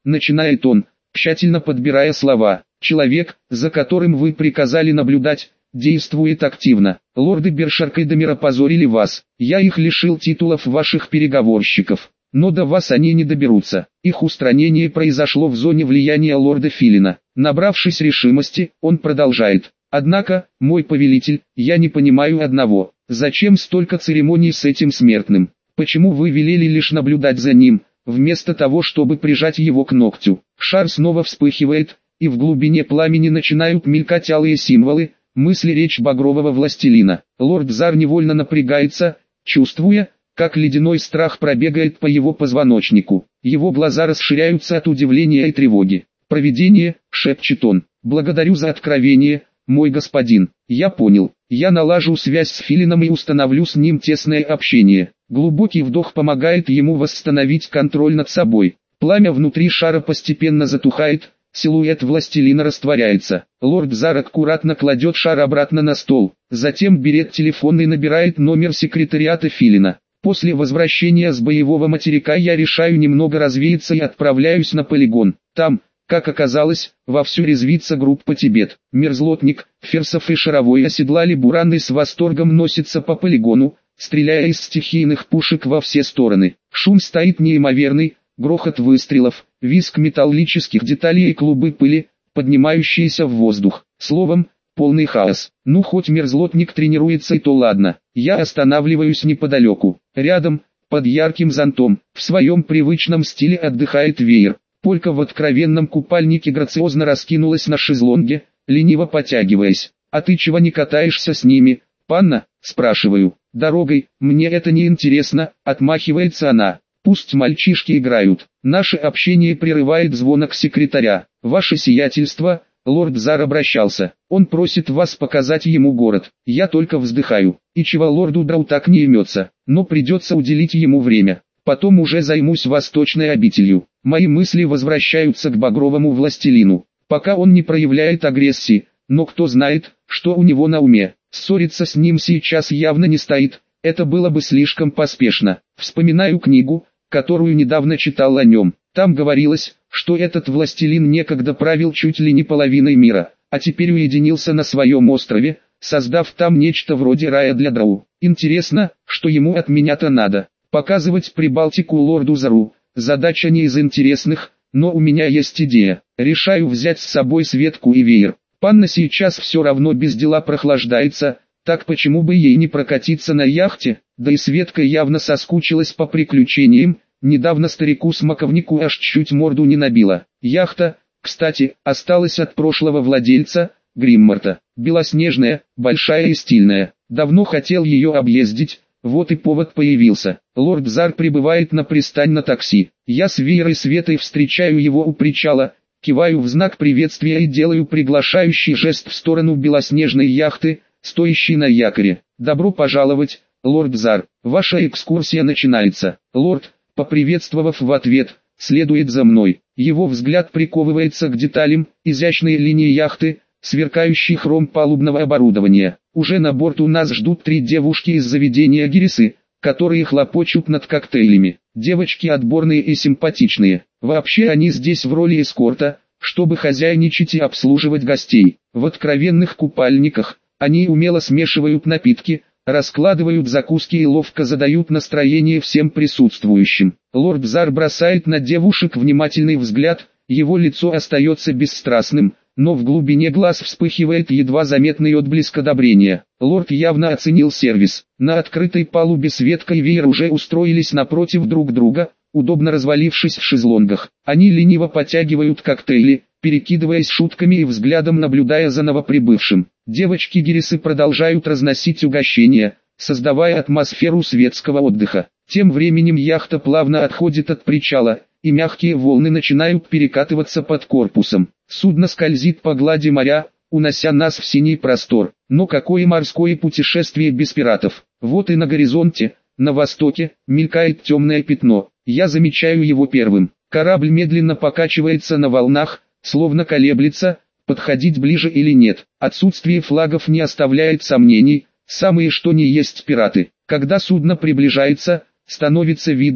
начинает он, тщательно подбирая слова. Человек, за которым вы приказали наблюдать, действует активно. Лорды Бершарк и Домер опозорили вас. Я их лишил титулов ваших переговорщиков. Но до вас они не доберутся. Их устранение произошло в зоне влияния лорда Филина. Набравшись решимости, он продолжает. Однако, мой повелитель, я не понимаю одного. Зачем столько церемоний с этим смертным? Почему вы велели лишь наблюдать за ним, вместо того, чтобы прижать его к ногтю? Шар снова вспыхивает, и в глубине пламени начинают мелькать алые символы, мысли речь багрового властелина. Лорд Зар невольно напрягается, чувствуя, как ледяной страх пробегает по его позвоночнику. Его глаза расширяются от удивления и тревоги. «Провидение», — шепчет он, — «благодарю за откровение, мой господин. Я понял. Я налажу связь с Филином и установлю с ним тесное общение». Глубокий вдох помогает ему восстановить контроль над собой. Пламя внутри шара постепенно затухает, силуэт властелина растворяется. Лорд Зар аккуратно кладет шар обратно на стол, затем берет телефон и набирает номер секретариата Филина. После возвращения с боевого материка я решаю немного развеяться и отправляюсь на полигон. Там, как оказалось, вовсю резвится группа Тибет. Мерзлотник, Ферсов и Шаровой оседлали буран и с восторгом носится по полигону, стреляя из стихийных пушек во все стороны. Шум стоит неимоверный, грохот выстрелов, визг металлических деталей и клубы пыли, поднимающиеся в воздух. Словом, полный хаос. Ну хоть мерзлотник тренируется и то ладно. Я останавливаюсь неподалеку. Рядом, под ярким зонтом, в своем привычном стиле отдыхает веер. Полька в откровенном купальнике грациозно раскинулась на шезлонге, лениво потягиваясь. «А ты чего не катаешься с ними, панна?» – спрашиваю. «Дорогой, мне это не интересно», – отмахивается она. «Пусть мальчишки играют». Наше общение прерывает звонок секретаря. «Ваше сиятельство», – лорд Зар обращался. «Он просит вас показать ему город». Я только вздыхаю. И чего лорду Драу так не имется, но придется уделить ему время. Потом уже займусь восточной обителью. Мои мысли возвращаются к багровому властелину. Пока он не проявляет агрессии, но кто знает, что у него на уме. Ссориться с ним сейчас явно не стоит, это было бы слишком поспешно. Вспоминаю книгу, которую недавно читал о нем. Там говорилось, что этот властелин некогда правил чуть ли не половиной мира, а теперь уединился на своем острове, создав там нечто вроде рая для Драу. Интересно, что ему от меня-то надо. Показывать Прибалтику лорду Зару – задача не из интересных, но у меня есть идея. Решаю взять с собой Светку и веер. Панна сейчас все равно без дела прохлаждается, так почему бы ей не прокатиться на яхте? Да и Светка явно соскучилась по приключениям, недавно старику-смоковнику аж чуть морду не набила. Яхта, кстати, осталась от прошлого владельца, Гриммарта. Белоснежная, большая и стильная. Давно хотел ее объездить. Вот и повод появился. Лорд Зар прибывает на пристань на такси. Я с веерой Светой встречаю его у причала, киваю в знак приветствия и делаю приглашающий жест в сторону белоснежной яхты, стоящей на якоре. «Добро пожаловать, лорд Зар, ваша экскурсия начинается». Лорд, поприветствовав в ответ, следует за мной. Его взгляд приковывается к деталям, изящные линии яхты, сверкающий хром палубного оборудования. Уже на борту нас ждут 3 девушки из заведения Гирисы, которые хлопочут над коктейлями. Девочки отборные и симпатичные. Вообще они здесь в роли эскорта, чтобы хозяйничать и обслуживать гостей. В откровенных купальниках они умело смешивают напитки, раскладывают закуски и ловко задают настроение всем присутствующим. Лорд Зар бросает на девушек внимательный взгляд, его лицо остается бесстрастным, но в глубине глаз вспыхивает едва заметный отблеск одобрения. Лорд явно оценил сервис. На открытой палубе Светка и веер уже устроились напротив друг друга, удобно развалившись в шезлонгах. Они лениво потягивают коктейли, перекидываясь шутками и взглядом наблюдая за новоприбывшим. Девочки Гирисы продолжают разносить угощения, создавая атмосферу светского отдыха. Тем временем яхта плавно отходит от причала, и мягкие волны начинают перекатываться под корпусом. Судно скользит по глади моря, унося нас в синий простор. Но какое морское путешествие без пиратов? Вот и на горизонте, на востоке, мелькает темное пятно. Я замечаю его первым. Корабль медленно покачивается на волнах, словно колеблется, подходить ближе или нет. Отсутствие флагов не оставляет сомнений, самые что ни есть пираты. Когда судно приближается, становится видно,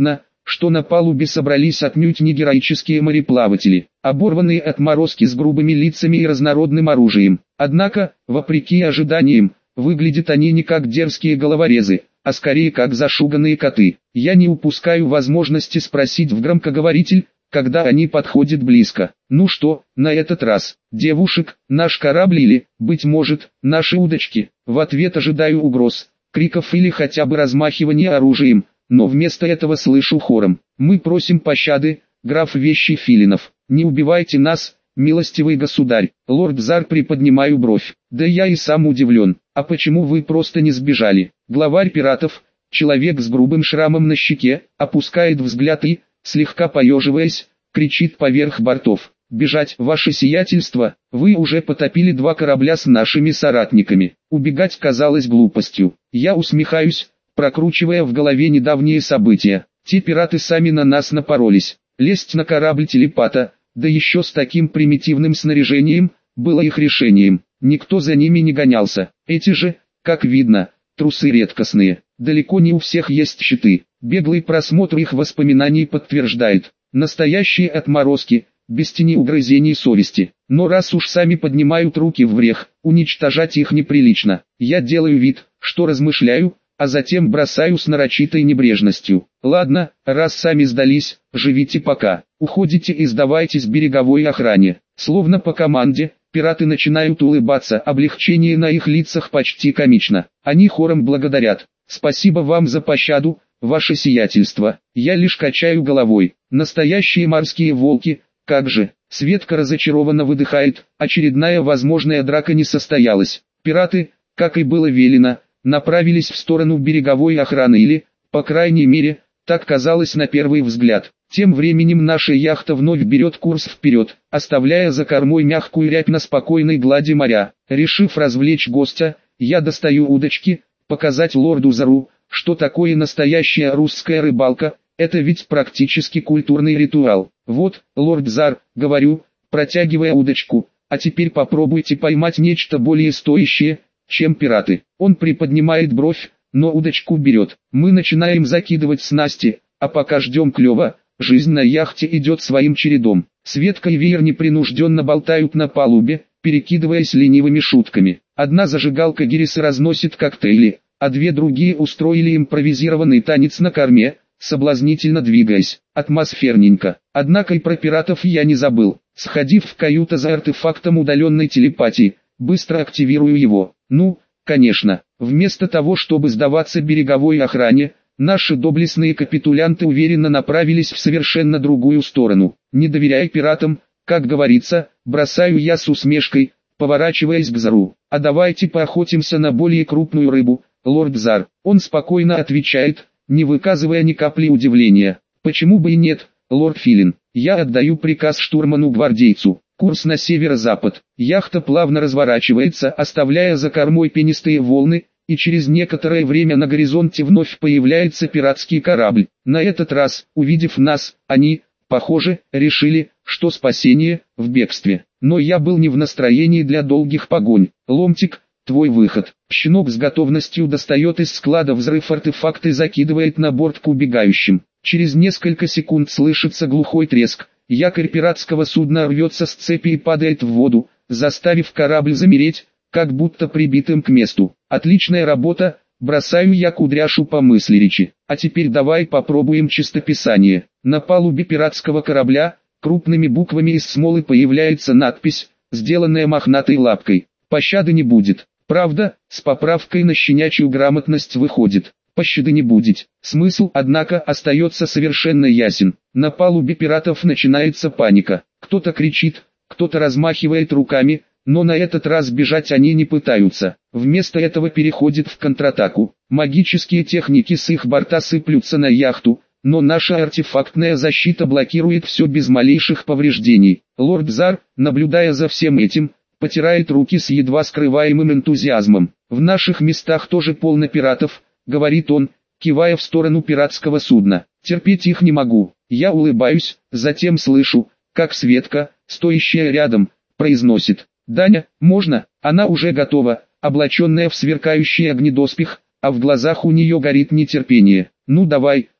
что на палубе собрались отнюдь не героические мореплаватели, оборванные отморозки с грубыми лицами и разнородным оружием. Однако, вопреки ожиданиям, выглядят они не как дерзкие головорезы, а скорее как зашуганные коты. Я не упускаю возможности спросить в громкоговоритель, когда они подходят близко: «Ну что, на этот раз, девушек, наш корабль или, быть может, наши удочки?» В ответ ожидаю угроз, криков или хотя бы размахивания оружием, но вместо этого слышу хором: «Мы просим пощады, граф Вещий Филинов, не убивайте нас, милостивый государь». Лорд Зар, приподнимаю бровь. Да я и сам удивлен. А почему вы просто не сбежали? Главарь пиратов, человек с грубым шрамом на щеке, опускает взгляд и, слегка поеживаясь, кричит поверх бортов: «Бежать, ваше сиятельство, вы уже потопили 2 корабля с нашими соратниками». Убегать казалось глупостью. Я усмехаюсь, прокручивая в голове недавние события. Те пираты сами на нас напоролись. Лезть на корабль телепата, да еще с таким примитивным снаряжением, было их решением. Никто за ними не гонялся. Эти же, как видно, трусы редкостные. Далеко не у всех есть щиты. Беглый просмотр их воспоминаний подтверждает: настоящие отморозки, без тени угрызений совести. Но раз уж сами поднимают руки вверх, уничтожать их неприлично. Я делаю вид, что размышляю, а затем бросаю с нарочитой небрежностью: «Ладно, раз сами сдались, живите пока. Уходите и сдавайтесь береговой охране». Словно по команде, пираты начинают улыбаться, облегчение на их лицах почти комично. Они хором благодарят: «Спасибо вам за пощаду, ваше сиятельство». Я лишь качаю головой. Настоящие морские волки, как же. Светка разочарованно выдыхает: очередная возможная драка не состоялась. Пираты, как и было велено, направились в сторону береговой охраны или, по крайней мере, так казалось на первый взгляд. Тем временем наша яхта вновь берет курс вперед, оставляя за кормой мягкую рябь на спокойной глади моря. Решив развлечь гостя, я достаю удочки, показать лорду Зару, что такое настоящая русская рыбалка. Это ведь практически культурный ритуал. «Вот, лорд Зар», — говорю, протягивая удочку, «а теперь попробуйте поймать нечто более стоящее, чем пираты». Он приподнимает бровь, но удочку берет. Мы начинаем закидывать снасти, а пока ждем клёва, жизнь на яхте идет своим чередом. Светка и Веер непринужденно болтают на палубе, перекидываясь ленивыми шутками. Одна зажигалка Гириса разносит коктейли, а 2 другие устроили импровизированный танец на корме, соблазнительно двигаясь. Атмосферненько. Однако и про пиратов я не забыл. Сходив в каюту за артефактом удаленной телепатии, быстро активирую его. Ну, конечно, вместо того, чтобы сдаваться береговой охране, наши доблестные капитулянты уверенно направились в совершенно другую сторону. Не доверяя пиратам, как говорится, бросаю я с усмешкой, поворачиваясь к Зару. «А давайте поохотимся на более крупную рыбу, лорд Зар». Он спокойно отвечает, не выказывая ни капли удивления: «Почему бы и нет, лорд Филин?» Я отдаю приказ штурману-гвардейцу. Курс на северо-запад. Яхта плавно разворачивается, оставляя за кормой пенистые волны, и через некоторое время на горизонте вновь появляется пиратский корабль. На этот раз, увидев нас, они, похоже, решили, что спасение в бегстве. Но я был не в настроении для долгих погонь. «Ломтик, твой выход». Щенок с готовностью достает из склада взрыв артефакт и закидывает на борт к убегающим. Через несколько секунд слышится глухой треск. Якорь пиратского судна рвется с цепи и падает в воду, заставив корабль замереть, как будто прибитым к месту. «Отличная работа», бросаю я кудряшу по мысли речи. «А теперь давай попробуем чистописание». На палубе пиратского корабля, крупными буквами из смолы появляется надпись, сделанная мохнатой лапкой: «Пощады не будет». Правда, с поправкой на щенячью грамотность выходит: «Пощады не будет». Смысл, однако, остается совершенно ясен. На палубе пиратов начинается паника. Кто-то кричит, кто-то размахивает руками, но на этот раз бежать они не пытаются. Вместо этого переходит в контратаку. Магические техники с их борта сыплются на яхту, но наша артефактная защита блокирует все без малейших повреждений. Лорд Зар, наблюдая за всем этим, потирает руки с едва скрываемым энтузиазмом. «В наших местах тоже полно пиратов», — говорит он, кивая в сторону пиратского судна. «Терпеть их не могу». Я улыбаюсь, затем слышу, как Светка, стоящая рядом, произносит: «Даня, можно?» Она уже готова, облаченная в сверкающий огнедоспех, а в глазах у нее горит нетерпение. «Ну давай,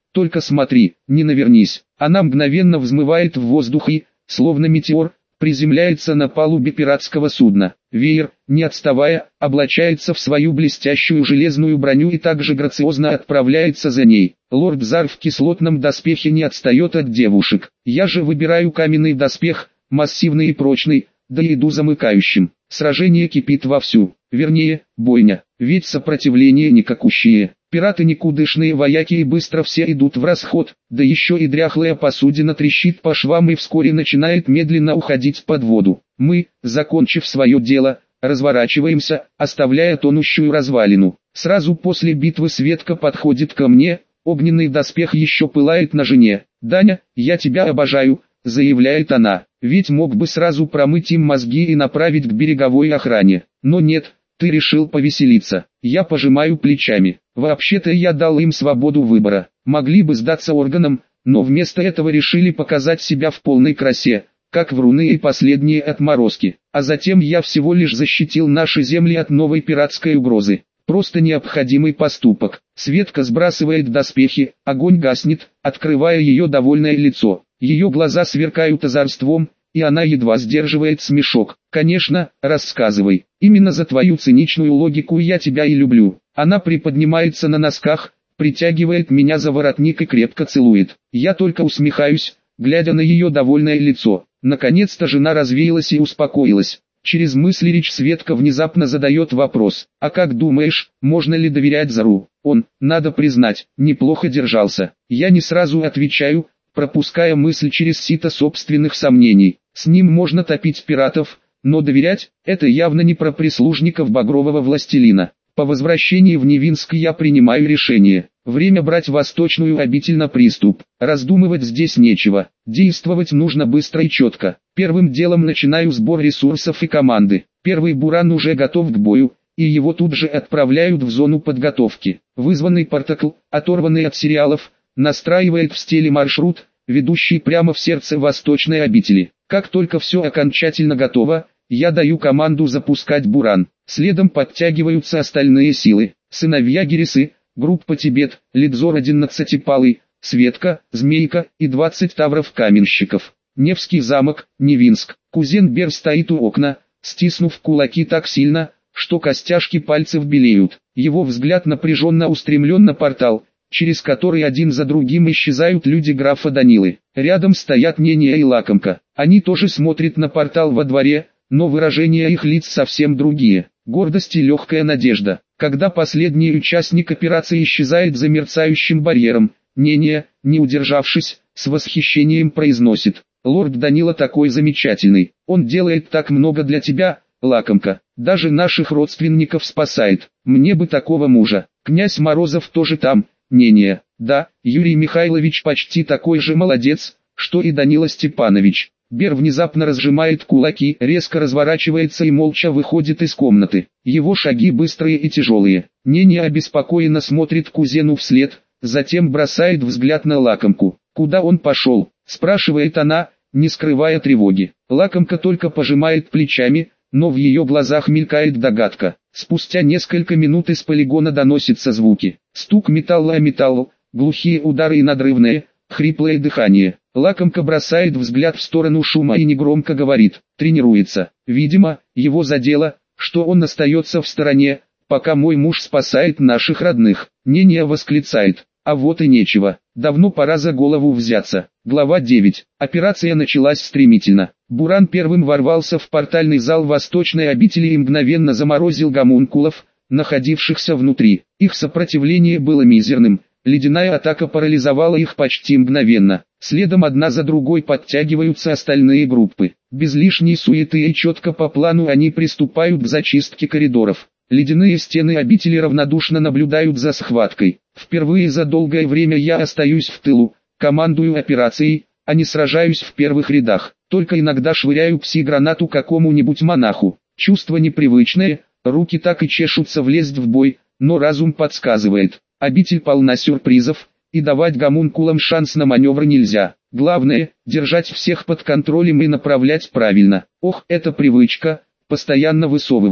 только смотри, не навернись. Она мгновенно взмывает в воздух и, словно метеор, приземляется на палубе пиратского судна. Веер, не отставая, облачается в свою блестящую железную броню и также грациозно отправляется за ней. Лорд Зар в кислотном доспехе не отстает от девушек. Я же выбираю каменный доспех, массивный и прочный, да и иду замыкающим. Сражение кипит вовсю, вернее, бойня, ведь сопротивление никакущее. Пираты никудышные вояки и быстро все идут в расход, да еще и дряхлая посудина трещит по швам и вскоре начинает медленно уходить под воду. Мы, закончив свое дело, разворачиваемся, оставляя тонущую развалину. Сразу после битвы Светка подходит ко мне, огненный доспех еще пылает на жене. «Даня, я тебя обожаю», — заявляет она, «ведь мог бы сразу промыть им мозги и направить к береговой охране. Но нет, ты решил повеселиться». Я пожимаю плечами. Вообще-то я дал им свободу выбора. Могли бы сдаться органам, но вместо этого решили показать себя в полной красе, как вруны и последние отморозки. А затем я всего лишь защитил наши земли от новой пиратской угрозы. Просто необходимый поступок. Светка сбрасывает доспехи, огонь гаснет, открывая ее довольное лицо. Ее глаза сверкают озорством, и она едва сдерживает смешок. «Конечно, рассказывай. Именно за твою циничную логику я тебя и люблю». Она приподнимается на носках, притягивает меня за воротник и крепко целует. Я только усмехаюсь, глядя на ее довольное лицо. Наконец-то жена развеялась и успокоилась. Через мысли речь Светка внезапно задает вопрос: «А как думаешь, можно ли доверять Зару? Он, надо признать, неплохо держался». Я не сразу отвечаю, пропуская мысль через сито собственных сомнений. С ним можно топить пиратов, но доверять – это явно не про прислужников багрового властелина. По возвращении в Невинск я принимаю решение. Время брать восточную обитель на приступ. Раздумывать здесь нечего. Действовать нужно быстро и четко. Первым делом начинаю сбор ресурсов и команды. Первый буран уже готов к бою, и его тут же отправляют в зону подготовки. Вызванный Партакл, оторванный от сериалов, настраивает в стиле маршрут, ведущий прямо в сердце восточной обители. Как только все окончательно готово, я даю команду запускать буран. Следом подтягиваются остальные силы. Сыновья Герисы, группа Тибет, Лидзор 11-палый, Светка, Змейка и 20 тавров-каменщиков. Невский замок, Невинск. Кузен Бер стоит у окна, стиснув кулаки так сильно, что костяшки пальцев белеют. Его взгляд напряженно устремлен на портал, через который один за другим исчезают люди графа Данилы. Рядом стоят Нения и Лакомка. Они тоже смотрят на портал во дворе, но выражения их лиц совсем другие. Гордость и легкая надежда. Когда последний участник операции исчезает за мерцающим барьером, Нения, не удержавшись, с восхищением произносит: «Лорд Данила такой замечательный, он делает так много для тебя, Лакомка, даже наших родственников спасает, мне бы такого мужа». Князь Морозов тоже там, Нения: «Да, Юрий Михайлович почти такой же молодец, что и Данила Степанович». Бер внезапно разжимает кулаки, резко разворачивается и молча выходит из комнаты. Его шаги быстрые и тяжелые. Нения обеспокоенно смотрит кузену вслед, затем бросает взгляд на Лакомку. «Куда он пошел?» – спрашивает она, не скрывая тревоги. Лакомка только пожимает плечами, но в ее глазах мелькает догадка. Спустя несколько минут из полигона доносятся звуки. Стук металла о металл, глухие удары и надрывное, хриплое дыхание. Лакомка бросает взгляд в сторону шума и негромко говорит: «Тренируется». Видимо, его задело, что он остается в стороне, пока мой муж спасает наших родных. Нения восклицает: «А вот и нечего, давно пора за голову взяться». Глава 9. Операция началась стремительно. Буран первым ворвался в портальный зал восточной обители и мгновенно заморозил гомункулов, находившихся внутри. Их сопротивление было мизерным. Ледяная атака парализовала их почти мгновенно. Следом одна за другой подтягиваются остальные группы. Без лишней суеты и четко по плану они приступают к зачистке коридоров. Ледяные стены обители равнодушно наблюдают за схваткой. Впервые за долгое время я остаюсь в тылу, командую операцией, а не сражаюсь в первых рядах. Только иногда швыряю пси-гранату какому-нибудь монаху. Чувство непривычное, руки так и чешутся влезть в бой, но разум подсказывает: обитель полна сюрпризов, и давать гомункулам шанс на маневр нельзя. Главное – держать всех под контролем и направлять правильно. Ох, это привычка, постоянно высовываться.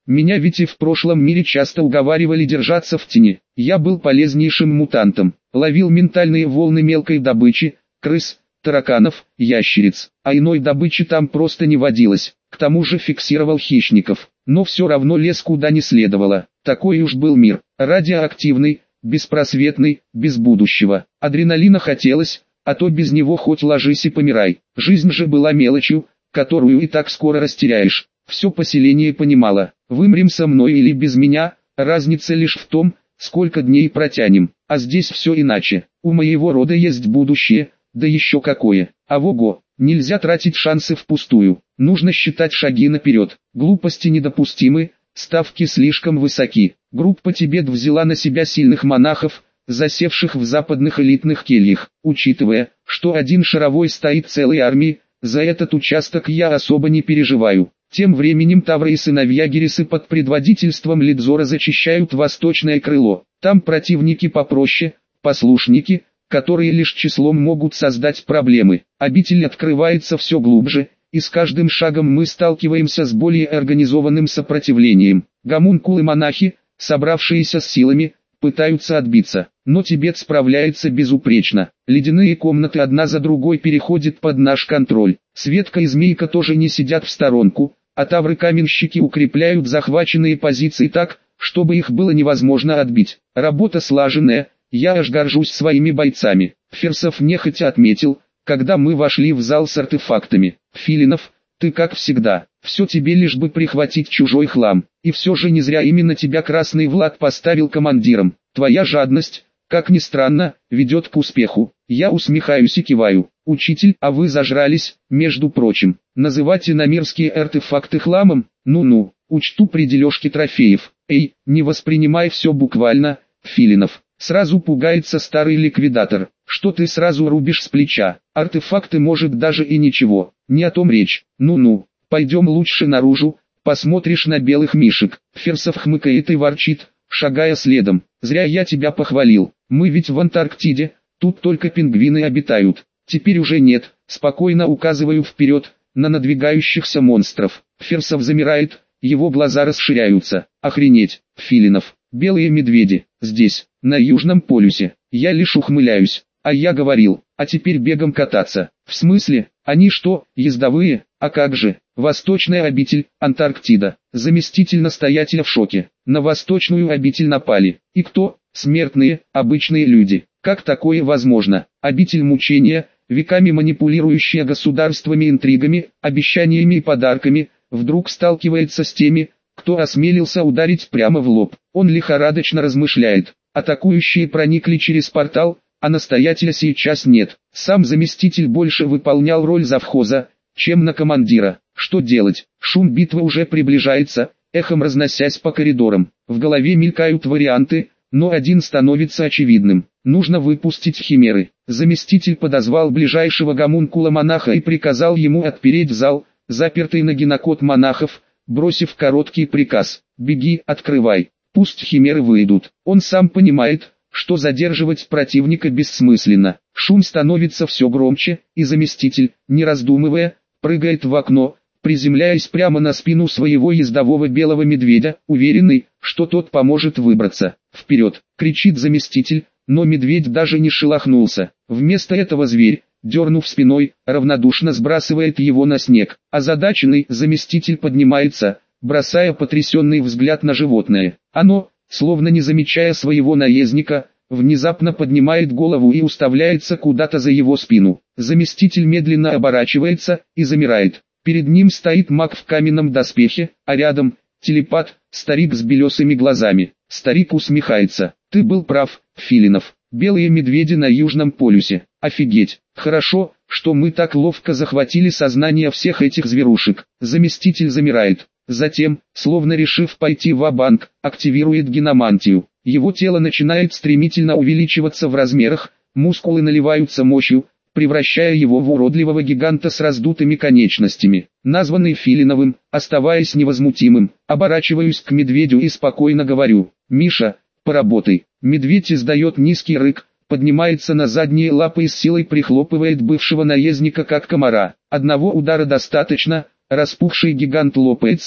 Меня ведь и в прошлом мире часто уговаривали держаться в тени. Я был полезнейшим мутантом, ловил ментальные волны мелкой добычи, крыс, тараканов, ящериц, а иной добычи там просто не водилось. К тому же фиксировал хищников, но все равно лез куда не следовало. Такой уж был мир, радиоактивный, беспросветный, без будущего. Адреналина хотелось, а то без него хоть ложись и помирай. Жизнь же была мелочью, которую и так скоро растеряешь. Все поселение понимало, вымрем со мной или без меня, разница лишь в том, сколько дней протянем. А здесь все иначе. У моего рода есть будущее, да еще какое. А вого, нельзя тратить шансы впустую. Нужно считать шаги наперед. Глупости недопустимы, ставки слишком высоки. Группа Тибет взяла на себя сильных монахов, засевших в западных элитных кельях. Учитывая, что один шаровой стоит целой армией, за этот участок я особо не переживаю. Тем временем Тавры и сыновья Гирисы под предводительством Лидзора зачищают восточное крыло. Там противники попроще, послушники, которые лишь числом могут создать проблемы. Обитель открывается все глубже, и с каждым шагом мы сталкиваемся с более организованным сопротивлением. Гомункулы-монахи, собравшиеся с силами, пытаются отбиться, но Тибет справляется безупречно. Ледяные комнаты одна за другой переходят под наш контроль. Светка и Змейка тоже не сидят в сторонку, а тавры-каменщики укрепляют захваченные позиции так, чтобы их было невозможно отбить. Работа слаженная, я аж горжусь своими бойцами. Ферсов нехотя отметил, когда мы вошли в зал с артефактами. Филинов, ты как всегда, все тебе лишь бы прихватить чужой хлам. И все же не зря именно тебя Красный Влад поставил командиром. Твоя жадность, как ни странно, ведет к успеху. Я усмехаюсь и киваю. Учитель, а вы зажрались, между прочим. Называть иномирские артефакты хламом? Ну-ну, учту при дележке трофеев. Эй, не воспринимай все буквально, Филинов. Сразу пугается старый ликвидатор. Что ты сразу рубишь с плеча? Артефакты может даже и ничего. Не о том речь. Ну-ну, пойдем лучше наружу, посмотришь на белых мишек. Ферсов хмыкает и ворчит, шагая следом. Зря я тебя похвалил. Мы ведь в Антарктиде, тут только пингвины обитают. Теперь уже нет. Спокойно указываю вперед, на надвигающихся монстров. Ферсов замирает, его глаза расширяются. Охренеть, Филинов. Белые медведи, здесь, на Южном полюсе. Я лишь ухмыляюсь. А я говорил, а теперь бегом кататься. В смысле, они что, ездовые? А как же, Восточная обитель, Антарктида. Заместитель настоятеля в шоке. На Восточную обитель напали. И кто? Смертные, обычные люди. Как такое возможно? Обитель мучения, веками манипулирующая государствами интригами, обещаниями и подарками, вдруг сталкивается с теми, кто осмелился ударить прямо в лоб. Он лихорадочно размышляет. Атакующие проникли через портал, а настоятеля сейчас нет. Сам заместитель больше выполнял роль завхоза, чем на командира. Что делать? Шум битвы уже приближается, эхом разносясь по коридорам. В голове мелькают варианты, но один становится очевидным. Нужно выпустить химеры. Заместитель подозвал ближайшего гомункула-монаха и приказал ему отпереть зал, запертый на генокод монахов, бросив короткий приказ: «Беги, открывай, пусть химеры выйдут». Он сам понимает, что задерживать противника бессмысленно. Шум становится все громче, и заместитель, не раздумывая, прыгает в окно, приземляясь прямо на спину своего ездового белого медведя, уверенный, что тот поможет выбраться. «Вперед!» — кричит заместитель, но медведь даже не шелохнулся. Вместо этого зверь, дернув спиной, равнодушно сбрасывает его на снег. Озадаченный заместитель поднимается, бросая потрясенный взгляд на животное. Оно, словно не замечая своего наездника, внезапно поднимает голову и уставляется куда-то за его спину. Заместитель медленно оборачивается и замирает. Перед ним стоит маг в каменном доспехе, а рядом телепат, старик с белесыми глазами. Старик усмехается. «Ты был прав, Филинов. Белые медведи на Южном полюсе. Офигеть. Хорошо, что мы так ловко захватили сознание всех этих зверушек». Заместитель замирает. Затем, словно решив пойти ва-банк, активирует геномантию. Его тело начинает стремительно увеличиваться в размерах, мускулы наливаются мощью, превращая его в уродливого гиганта с раздутыми конечностями. Названный Филиновым, оставаясь невозмутимым, оборачиваюсь к медведю и спокойно говорю: «Миша, поработай». Медведь издает низкий рык, поднимается на задние лапы и с силой прихлопывает бывшего наездника как комара. Одного удара достаточно, распухший гигант лопается,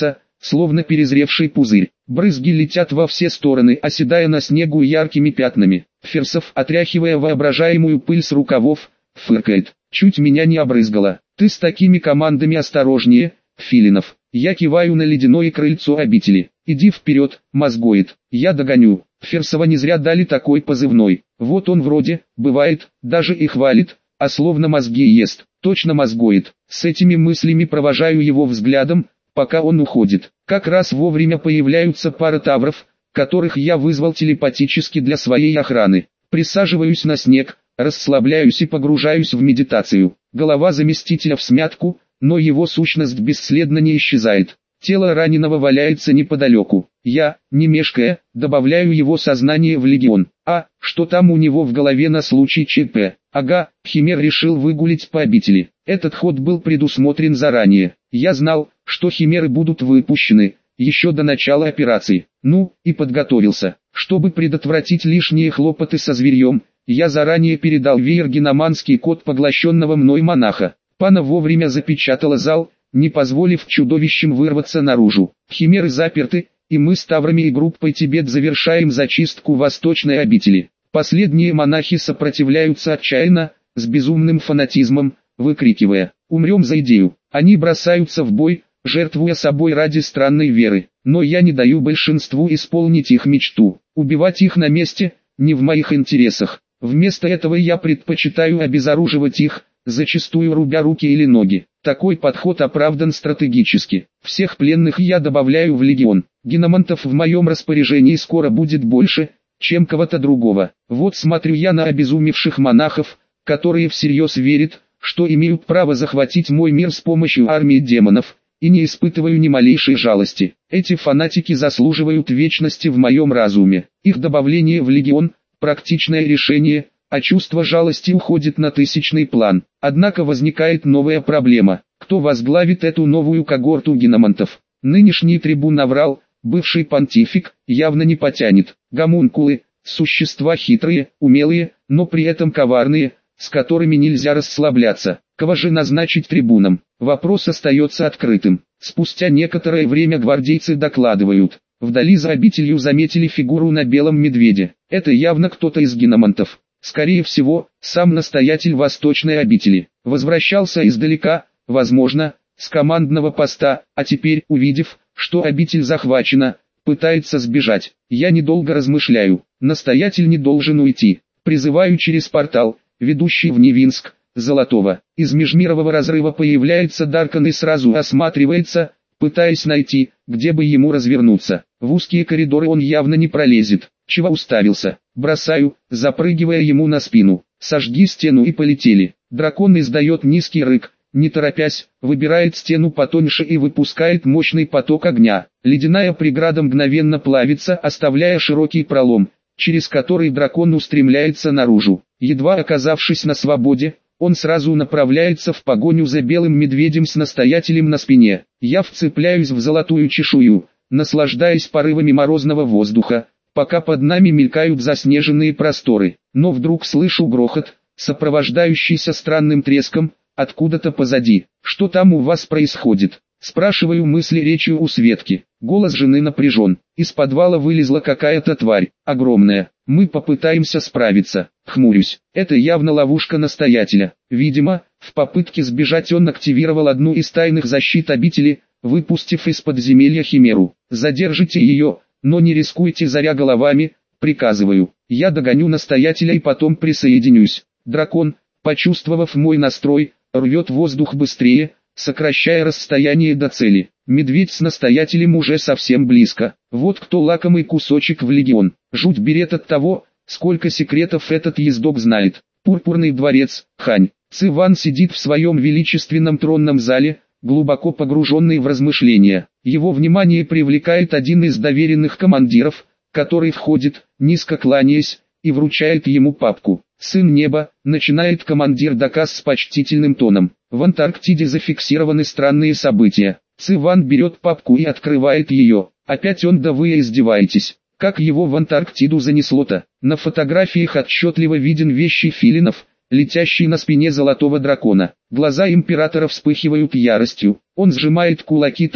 словно перезревший пузырь. Брызги летят во все стороны, оседая на снегу яркими пятнами. Ферсов, отряхивая воображаемую пыль с рукавов, фыркает. Чуть меня не обрызгало. Ты с такими командами осторожнее, Филинов. Я киваю на ледяное крыльцо обители. Иди вперед, мозгоид. Я догоню. Ферсова не зря дали такой позывной. Вот он вроде, бывает, даже и хвалит, а словно мозги ест. Точно мозгоид. С этими мыслями провожаю его взглядом, пока он уходит. Как раз вовремя появляются пара тавров, которых я вызвал телепатически для своей охраны. Присаживаюсь на снег, расслабляюсь и погружаюсь в медитацию. Голова заместителя всмятку, но его сущность бесследно не исчезает. Тело раненого валяется неподалеку. Я, не мешкая, добавляю его сознание в легион. А, что там у него в голове на случай ЧП? Ага, Химер решил выгулить по обители. Этот ход был предусмотрен заранее. Я знал, что химеры будут выпущены, еще до начала операции. Ну, и подготовился. Чтобы предотвратить лишние хлопоты со зверьем, я заранее передал веер геноманский код поглощенного мной монаха. Пана вовремя запечатала зал, не позволив чудовищам вырваться наружу. Химеры заперты, и мы с таврами и группой Тибет завершаем зачистку восточной обители. Последние монахи сопротивляются отчаянно, с безумным фанатизмом, выкрикивая «Умрем за идею!». Они бросаются в бой, жертвуя собой ради странной веры. Но я не даю большинству исполнить их мечту. Убивать их на месте не в моих интересах. Вместо этого я предпочитаю обезоруживать их, зачастую рубя руки или ноги. Такой подход оправдан стратегически. Всех пленных я добавляю в легион. Геномантов в моем распоряжении скоро будет больше, чем кого-то другого. Вот смотрю я на обезумевших монахов, которые всерьез верят, что имеют право захватить мой мир с помощью армии демонов, и не испытываю ни малейшей жалости. Эти фанатики заслуживают вечности в моем разуме. Их добавление в легион – практичное решение, а чувство жалости уходит на тысячный план. Однако возникает новая проблема. Кто возглавит эту новую когорту геномантов? Нынешний трибун наврал, бывший понтифик, явно не потянет. Гомункулы – существа хитрые, умелые, но при этом коварные, с которыми нельзя расслабляться. Кого же назначить трибуном? Вопрос остается открытым. Спустя некоторое время гвардейцы докладывают. Вдали за обителью заметили фигуру на белом медведе. Это явно кто-то из геномантов. Скорее всего, сам настоятель восточной обители. Возвращался издалека, возможно, с командного поста, а теперь, увидев, что обитель захвачена, пытается сбежать. Я недолго размышляю. Настоятель не должен уйти. Призываю через портал, ведущий в Невинск, Золотого. Из межмирового разрыва появляется Даркан и сразу осматривается, пытаясь найти, где бы ему развернуться. В узкие коридоры он явно не пролезет. Чего уставился? Бросаю, запрыгивая ему на спину. Сожги стену и полетели. Дракон издает низкий рык, не торопясь, выбирает стену потоньше и выпускает мощный поток огня. Ледяная преграда мгновенно плавится, оставляя широкий пролом, через который дракон устремляется наружу. Едва оказавшись на свободе, он сразу направляется в погоню за белым медведем с настоятелем на спине. Я вцепляюсь в золотую чешую, наслаждаясь порывами морозного воздуха, пока под нами мелькают заснеженные просторы. Но вдруг слышу грохот, сопровождающийся странным треском, откуда-то позади. «Что там у вас происходит?» Спрашиваю мысли речью у Светки. Голос жены напряжен. Из подвала вылезла какая-то тварь, огромная. Мы попытаемся справиться. Хмурюсь. Это явно ловушка настоятеля. Видимо, в попытке сбежать он активировал одну из тайных защит обители, выпустив из подземелья химеру. Задержите ее, но не рискуйте заря головами, приказываю. Я догоню настоятеля и потом присоединюсь. Дракон, почувствовав мой настрой, рвет воздух быстрее, сокращая расстояние до цели. Медведь с настоятелем уже совсем близко. Вот кто лакомый кусочек в легион. Жуть берет от того, сколько секретов этот ездок знает. Пурпурный дворец, Хань. Циван сидит в своем величественном тронном зале, глубоко погруженный в размышления. Его внимание привлекает один из доверенных командиров, который входит, низко кланяясь, и вручает ему папку. «Сын неба», начинает командир доказ с почтительным тоном. В Антарктиде зафиксированы странные события. Циван берет папку и открывает ее. Опять он: да вы издеваетесь. Как его в Антарктиду занесло-то? На фотографиях отчетливо виден вещий Филинов, летящий на спине золотого дракона. Глаза императора вспыхивают яростью. Он сжимает кулаки так,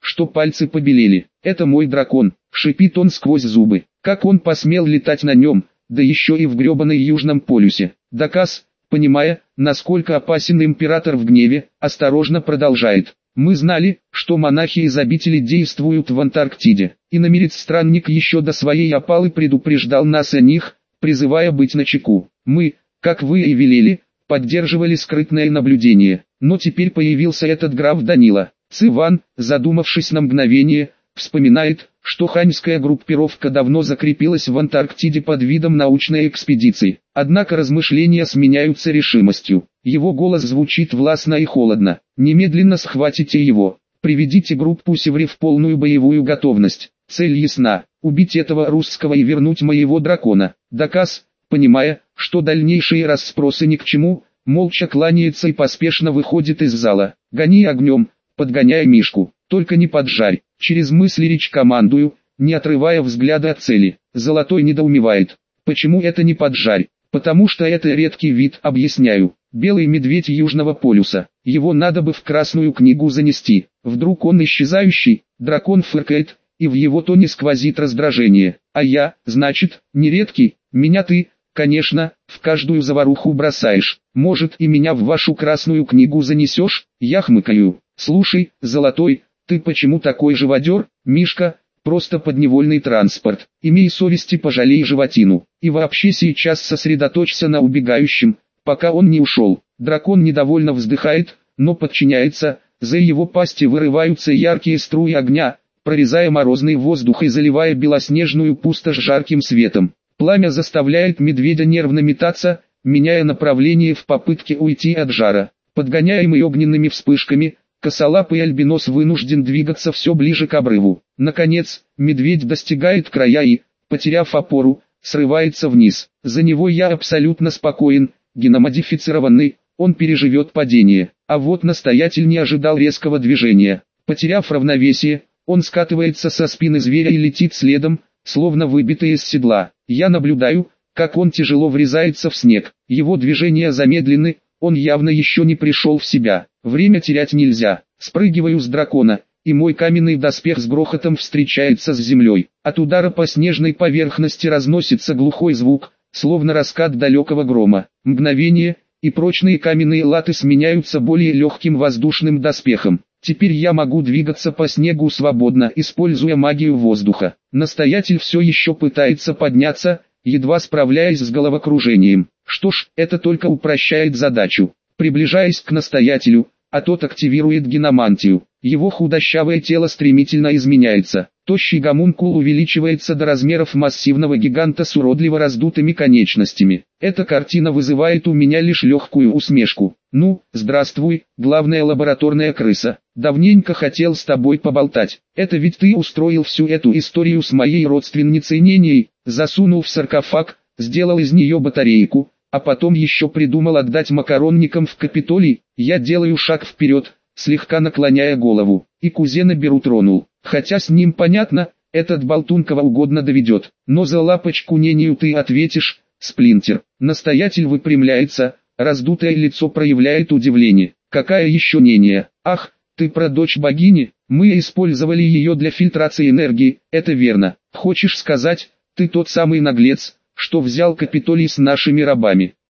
что пальцы побелели. «Это мой дракон», — шипит он сквозь зубы. «Как он посмел летать на нем, да еще и в гребаной Южном полюсе?» Дакас, понимая, насколько опасен император в гневе, осторожно продолжает. «Мы знали, что монахи из обители действуют в Антарктиде. Иномерец-странник еще до своей опалы предупреждал нас о них, призывая быть начеку. Мы, как вы и велели, поддерживали скрытное наблюдение. Но теперь появился этот граф Данила». Циван, задумавшись на мгновение, вспоминает, что ханьская группировка давно закрепилась в Антарктиде под видом научной экспедиции. Однако размышления сменяются решимостью. Его голос звучит властно и холодно. «Немедленно схватите его. Приведите группу Севри в полную боевую готовность. Цель ясна – убить этого русского и вернуть моего дракона». Дакас, понимая, что дальнейшие расспросы ни к чему, молча кланяется и поспешно выходит из зала. «Гони огнем, подгоняя Мишку, только не поджарь». Через мысли речь командую, не отрывая взгляда от цели. Золотой недоумевает. «Почему это не поджарь?» «Потому что это редкий вид, объясняю. Белый медведь Южного полюса. Его надо бы в Красную книгу занести. Вдруг он исчезающий?» Дракон фыркает, и в его тоне сквозит раздражение. «А я, значит, не редкий? Меня ты, конечно, в каждую заваруху бросаешь. Может, и меня в вашу Красную книгу занесешь?» Я хмыкаю. «Слушай, Золотой, ты почему такой живодер, Мишка? Просто подневольный транспорт. Имей совесть и пожалей животину. И вообще сейчас сосредоточься на убегающем, пока он не ушел». Дракон недовольно вздыхает, но подчиняется. За его пасти вырываются яркие струи огня, прорезая морозный воздух и заливая белоснежную пустошь жарким светом. Пламя заставляет медведя нервно метаться, меняя направление в попытке уйти от жара. Подгоняемый огненными вспышками, косолапый альбинос вынужден двигаться все ближе к обрыву. Наконец, медведь достигает края и, потеряв опору, срывается вниз. За него я абсолютно спокоен, геномодифицированный, он переживет падение. А вот настоятель не ожидал резкого движения. Потеряв равновесие, он скатывается со спины зверя и летит следом, словно выбитый из седла. Я наблюдаю, как он тяжело врезается в снег. Его движения замедлены, он явно еще не пришел в себя. Время терять нельзя. Спрыгиваю с дракона, и мой каменный доспех с грохотом встречается с землей. От удара по снежной поверхности разносится глухой звук, словно раскат далекого грома. Мгновение, и прочные каменные латы сменяются более легким воздушным доспехом. Теперь я могу двигаться по снегу свободно, используя магию воздуха. Настоятель все еще пытается подняться, едва справляясь с головокружением. Что ж, это только упрощает задачу. Приближаясь к настоятелю, а тот активирует геномантию. Его худощавое тело стремительно изменяется. Тощий гомункул увеличивается до размеров массивного гиганта с уродливо раздутыми конечностями. Эта картина вызывает у меня лишь легкую усмешку. «Ну, здравствуй, главная лабораторная крыса. Давненько хотел с тобой поболтать. Это ведь ты устроил всю эту историю с моей родственницей Неней, засунул в саркофаг, сделал из нее батарейку, а потом еще придумал отдать макаронникам в Капитолий». Я делаю шаг вперед, слегка наклоняя голову, и кузена беру тронул. Хотя с ним понятно, этот болтун кого угодно доведет. Но за лапочку Нению ты ответишь, Сплинтер. Настоятель выпрямляется, раздутое лицо проявляет удивление. Какая еще Нения? Ах, ты про дочь богини? Мы использовали ее для фильтрации энергии, это верно. Хочешь сказать, ты тот самый наглец, что взял Капитолий с нашими рабами?